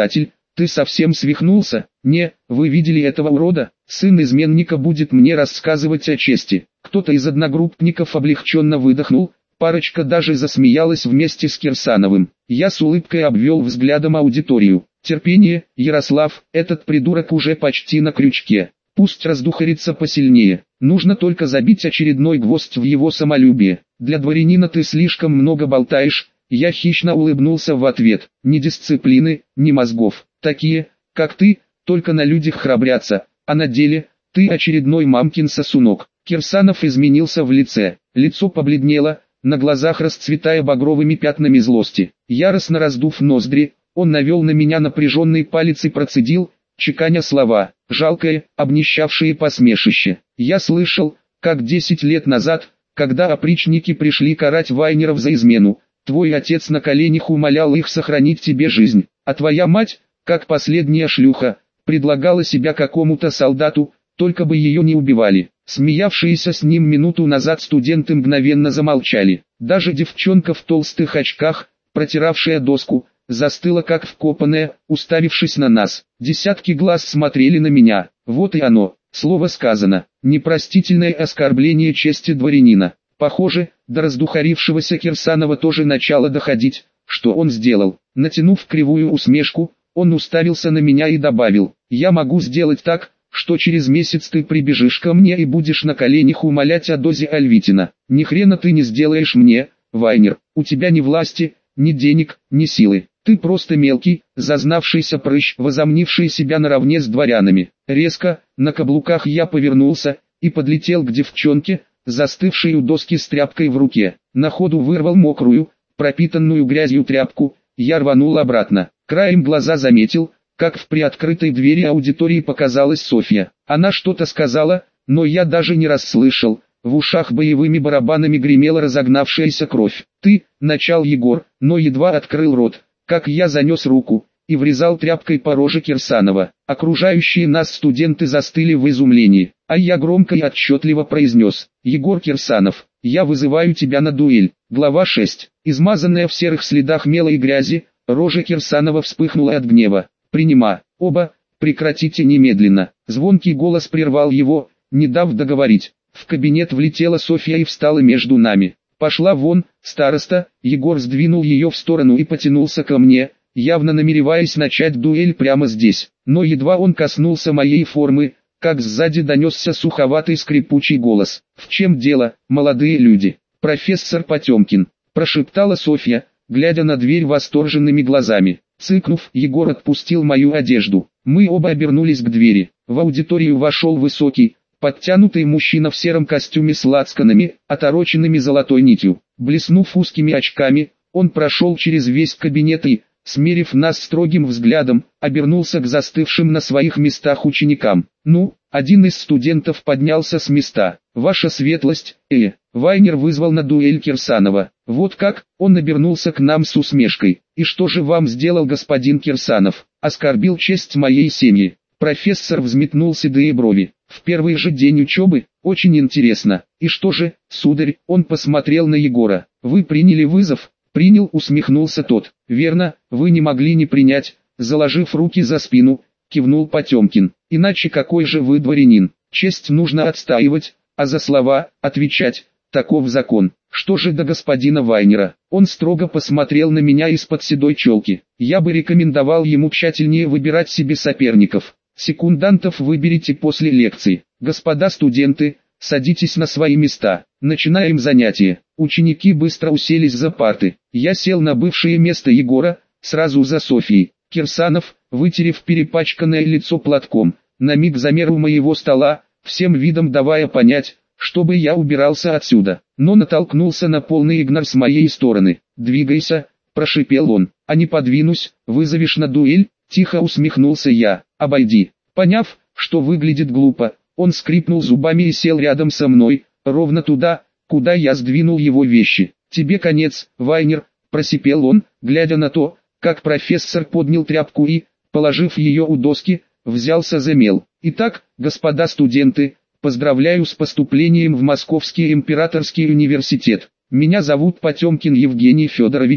Speaker 1: Ты совсем свихнулся? Не, вы видели этого урода? Сын изменника будет мне рассказывать о чести. Кто-то из одногруппников облегченно выдохнул, парочка даже засмеялась вместе с Кирсановым. Я с улыбкой обвел взглядом аудиторию. Терпение, Ярослав, этот придурок уже почти на крючке. Пусть раздухарится посильнее. Нужно только забить очередной гвоздь в его самолюбие. Для дворянина ты слишком много болтаешь. Я хищно улыбнулся в ответ. Ни дисциплины, ни мозгов. Такие, как ты, только на людях храбрятся, а на деле, ты очередной мамкин сосунок. Кирсанов изменился в лице. Лицо побледнело, на глазах расцветая багровыми пятнами злости. Яростно раздув ноздри, он навел на меня напряженный палец и процедил, чеканя слова, жалкое, обнищавшее посмешище. Я слышал, как 10 лет назад, когда опричники пришли карать Вайнеров за измену, твой отец на коленях умолял их сохранить тебе жизнь, а твоя мать, как последняя шлюха, предлагала себя какому-то солдату, только бы ее не убивали. Смеявшиеся с ним минуту назад студенты мгновенно замолчали. Даже девчонка в толстых очках, протиравшая доску, застыла как вкопанная, уставившись на нас. Десятки глаз смотрели на меня. Вот и оно, слово сказано. Непростительное оскорбление чести дворянина. Похоже, до раздухарившегося Кирсанова тоже начало доходить, что он сделал. Натянув кривую усмешку, он уставился на меня и добавил: «Я могу сделать так, что через месяц ты прибежишь ко мне и будешь на коленях умолять о дозе альвитина. Ни хрена ты не сделаешь мне, Вайнер. У тебя ни власти, ни денег, ни силы. Ты просто мелкий, зазнавшийся прыщ, возомнивший себя наравне с дворянами». Резко, на каблуках я повернулся и подлетел к девчонке, застывшей у доски с тряпкой в руке. На ходу вырвал мокрую, пропитанную грязью тряпку. Я рванул обратно. Краем глаза заметил, как в приоткрытой двери аудитории показалась Софья. Она что-то сказала, но я даже не расслышал. В ушах боевыми барабанами гремела разогнавшаяся кровь. «Ты», — начал Егор, но едва открыл рот, как я занес руку и врезал тряпкой по роже Кирсанова. Окружающие нас студенты застыли в изумлении, а я громко и отчетливо произнес: «Егор Кирсанов, я вызываю тебя на дуэль». Глава 6. Измазанная в серых следах мела и грязи, рожа Кирсанова вспыхнула от гнева. «Принима, оба, прекратите немедленно». Звонкий голос прервал его, не дав договорить. В кабинет влетела Софья и встала между нами. «Пошла вон, староста!» Егор сдвинул ее в сторону и потянулся ко мне, явно намереваясь начать дуэль прямо здесь. Но едва он коснулся моей формы, как сзади донесся суховатый скрипучий голос. «В чем дело, молодые люди?» «Профессор Потемкин», прошептала Софья, глядя на дверь восторженными глазами. Цыкнув, Егор отпустил мою одежду. Мы оба обернулись к двери. В аудиторию вошел высокий, подтянутый мужчина в сером костюме с лацканами, отороченными золотой нитью. Блеснув узкими очками, он прошел через весь кабинет и, смерив нас строгим взглядом, обернулся к застывшим на своих местах ученикам. «Ну?» Один из студентов поднялся с места. «Ваша светлость, Вайнер вызвал на дуэль Кирсанова». «Вот как?» Он обернулся к нам с усмешкой. «И что же вам сделал господин Кирсанов?» «Оскорбил честь моей семьи». Профессор взметнул седые брови. «В первый же день учебы? Очень интересно. И что же, сударь?» Он посмотрел на Егора. «Вы приняли вызов?» «Принял», усмехнулся тот. «Верно, вы не могли не принять», заложив руки за спину, кивнул Потемкин. «Иначе какой же вы дворянин? Честь нужно отстаивать, а за слова отвечать. Таков закон. Что же до господина Вайнера?» Он строго посмотрел на меня из-под седой челки. «Я бы рекомендовал ему тщательнее выбирать себе соперников. Секундантов выберите после лекции. Господа студенты, садитесь на свои места. Начинаем занятие». Ученики быстро уселись за парты. Я сел на бывшее место Егора, сразу за Софьей. Кирсанов, вытерев перепачканное лицо платком, на миг замер у моего стола, всем видом давая понять, чтобы я убирался отсюда. Но натолкнулся на полный игнор с моей стороны. «Двигайся», – прошипел он. «А не подвинусь, вызовешь на дуэль?» Тихо усмехнулся я. «Обойди». Поняв, что выглядит глупо, он скрипнул зубами и сел рядом со мной, ровно туда, куда я сдвинул его вещи. «Тебе конец, Вайнер», – просипел он, глядя на то, как профессор поднял тряпку и, положив ее у доски, взялся за мел. «Итак, господа студенты, поздравляю с поступлением в Московский императорский университет. Меня зовут Потемкин Евгений Федорович,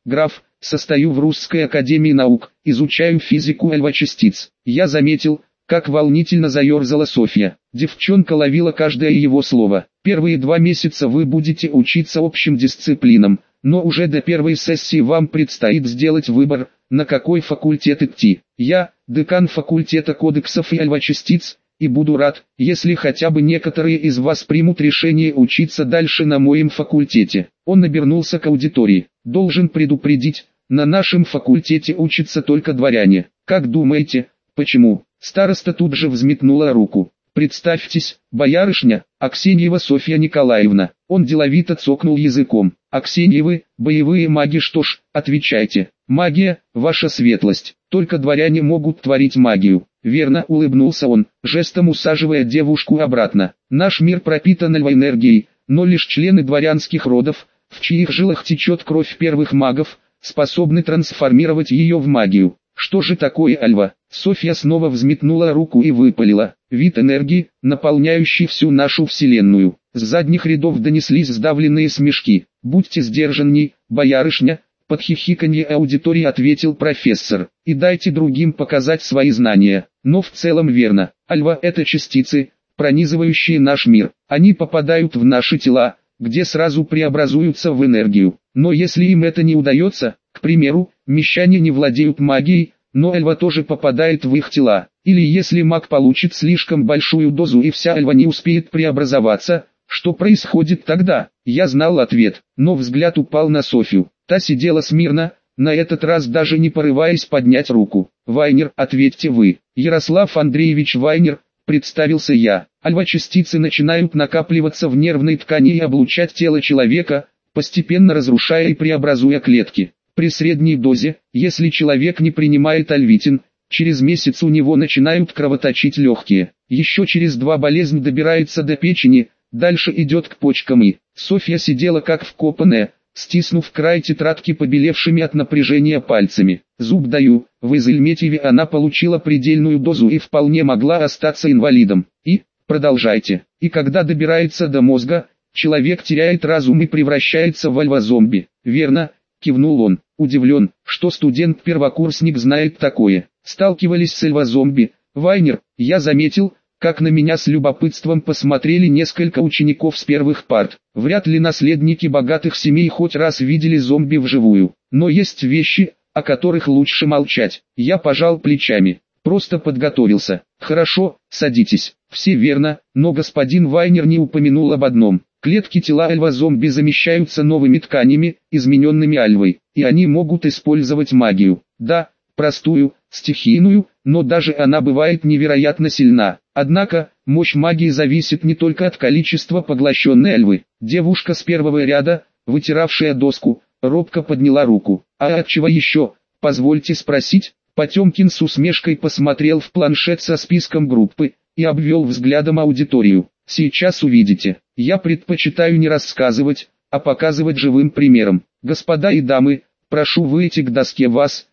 Speaker 1: граф, состою в Русской академии наук, изучаю физику альфа-частиц. Я заметил, как волнительно заерзала Софья. Девчонка ловила каждое его слово. Первые 2 месяца вы будете учиться общим дисциплинам, но уже до первой сессии вам предстоит сделать выбор, на какой факультет идти. Я, декан факультета кодексов и альфа-частиц, и буду рад, если хотя бы некоторые из вас примут решение учиться дальше на моем факультете. Он обернулся к аудитории. Должен предупредить, на нашем факультете учатся только дворяне. Как думаете, почему? Староста тут же взметнула руку. Представьтесь, боярышня, Аксеньева Софья Николаевна. Он деловито цокнул языком. Аксеньевы, боевые маги, что ж, отвечайте. Магия, ваша светлость. Только дворяне могут творить магию. Верно, улыбнулся он, жестом усаживая девушку обратно. Наш мир пропитан альва-энергией, но лишь члены дворянских родов, в чьих жилах течет кровь первых магов, способны трансформировать ее в магию. Что же такое альва? Софья снова взметнула руку и выпалила. Вид энергии, наполняющий всю нашу вселенную. С задних рядов донеслись сдавленные смешки. Будьте сдержанней, боярышня, под хихиканье аудитории ответил профессор. И дайте другим показать свои знания. Но в целом верно. Альва — это частицы, пронизывающие наш мир. Они попадают в наши тела, где сразу преобразуются в энергию. Но если им это не удается, к примеру, мещане не владеют магией, но альва тоже попадает в их тела. Или если маг получит слишком большую дозу и вся альва не успеет преобразоваться, что происходит тогда? Я знал ответ, но взгляд упал на Софью. Та сидела смирно, на этот раз даже не порываясь поднять руку. «Вайнер, ответьте вы». «Ярослав Андреевич Вайнер», представился я. Альва-частицы начинают накапливаться в нервной ткани и облучать тело человека, постепенно разрушая и преобразуя клетки. При средней дозе, если человек не принимает альвитин, через месяц у него начинают кровоточить легкие. Еще через 2 болезнь добирается до печени, дальше идет к почкам и... Софья сидела как вкопанная, стиснув край тетрадки побелевшими от напряжения пальцами. Зуб даю, в Изельметьеве она получила предельную дозу и вполне могла остаться инвалидом. И, продолжайте, и когда добирается до мозга, человек теряет разум и превращается в альва-зомби. Верно, кивнул он, удивлен, что студент-первокурсник знает такое. Сталкивались с альва-зомби. Вайнер, я заметил, как на меня с любопытством посмотрели несколько учеников с первых парт. Вряд ли наследники богатых семей хоть раз видели зомби вживую. Но есть вещи, о которых лучше молчать. Я пожал плечами. Просто подготовился. Хорошо, садитесь. Все верно, но господин Вайнер не упомянул об одном. Клетки тела альва-зомби замещаются новыми тканями, измененными альвой, и они могут использовать магию. Да, простую, стихийную, но даже она бывает невероятно сильна. Однако, мощь магии зависит не только от количества поглощенной альвы. Девушка с первого ряда, вытиравшая доску, робко подняла руку. А от чего еще, позвольте спросить? Потемкин с усмешкой посмотрел в планшет со списком группы и обвел взглядом аудиторию. Сейчас увидите. Я предпочитаю не рассказывать, а показывать живым примером. Господа и дамы, прошу выйти к доске вас.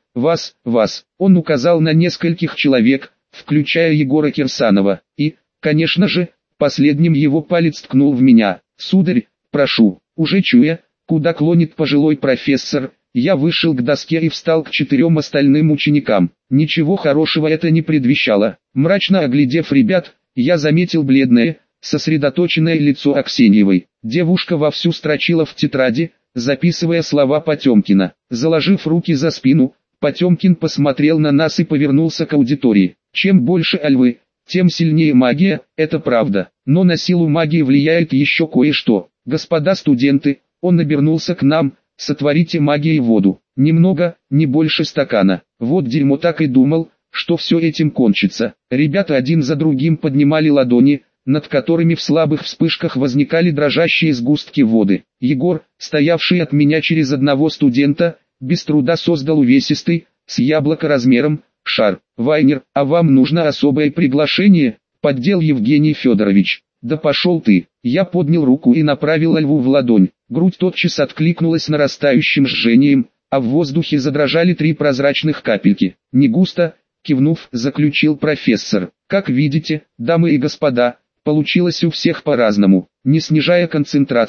Speaker 1: Он указал на нескольких человек, включая Егора Кирсанова, и, конечно же, последним его палец ткнул в меня. Сударь, прошу. Уже чуя, куда клонит пожилой профессор, я вышел к доске и встал к 4 остальным ученикам. Ничего хорошего это не предвещало. Мрачно оглядев ребят, я заметил бледное, сосредоточенное лицо Аксеньевой. Девушка вовсю строчила в тетради, записывая слова Потемкина. Заложив руки за спину, Потемкин посмотрел на нас и повернулся к аудитории. Чем больше альвы, тем сильнее магия, это правда. Но на силу магии влияет еще кое-что. Господа студенты, он обернулся к нам, сотворите магией воду. Немного, не больше стакана. Вот дерьмо, так и думал, что все этим кончится. Ребята один за другим поднимали ладони, над которыми в слабых вспышках возникали дрожащие сгустки воды. Егор, стоявший от меня через одного студента, без труда создал увесистый, с яблоко размером, шар. «Вайнер, а вам нужно особое приглашение?» — поддел Евгений Федорович. «Да пошел ты!» Я поднял руку и направил альву в ладонь. Грудь тотчас откликнулась нарастающим жжением, а в воздухе задрожали 3 прозрачных капельки. «Не густо», — кивнув, заключил профессор. «Как видите, дамы и господа, получилось у всех по-разному». Не снижая концентрации,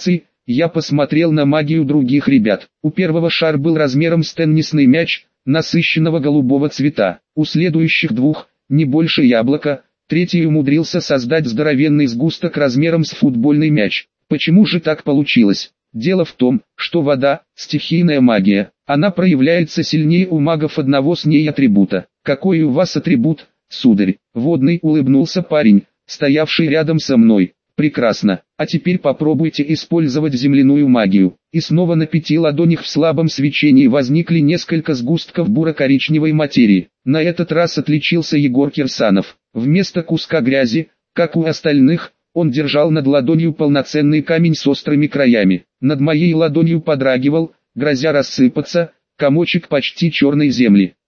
Speaker 1: Я посмотрел на магию других ребят. У первого шар был размером с теннисный мяч, насыщенного голубого цвета. У следующих двух, не больше яблока, третий умудрился создать здоровенный сгусток размером с футбольный мяч. Почему же так получилось? Дело в том, что вода – стихийная магия. Она проявляется сильнее у магов одного с ней атрибута. Какой у вас атрибут, сударь? Водный, улыбнулся парень, стоявший рядом со мной. Прекрасно. А теперь попробуйте использовать земляную магию. И снова на 5 ладонях в слабом свечении возникли несколько сгустков буро-коричневой материи. На этот раз отличился Егор Кирсанов. Вместо куска грязи, как у остальных, он держал над ладонью полноценный камень с острыми краями. Над моей ладонью подрагивал, грозя рассыпаться, комочек почти черной земли.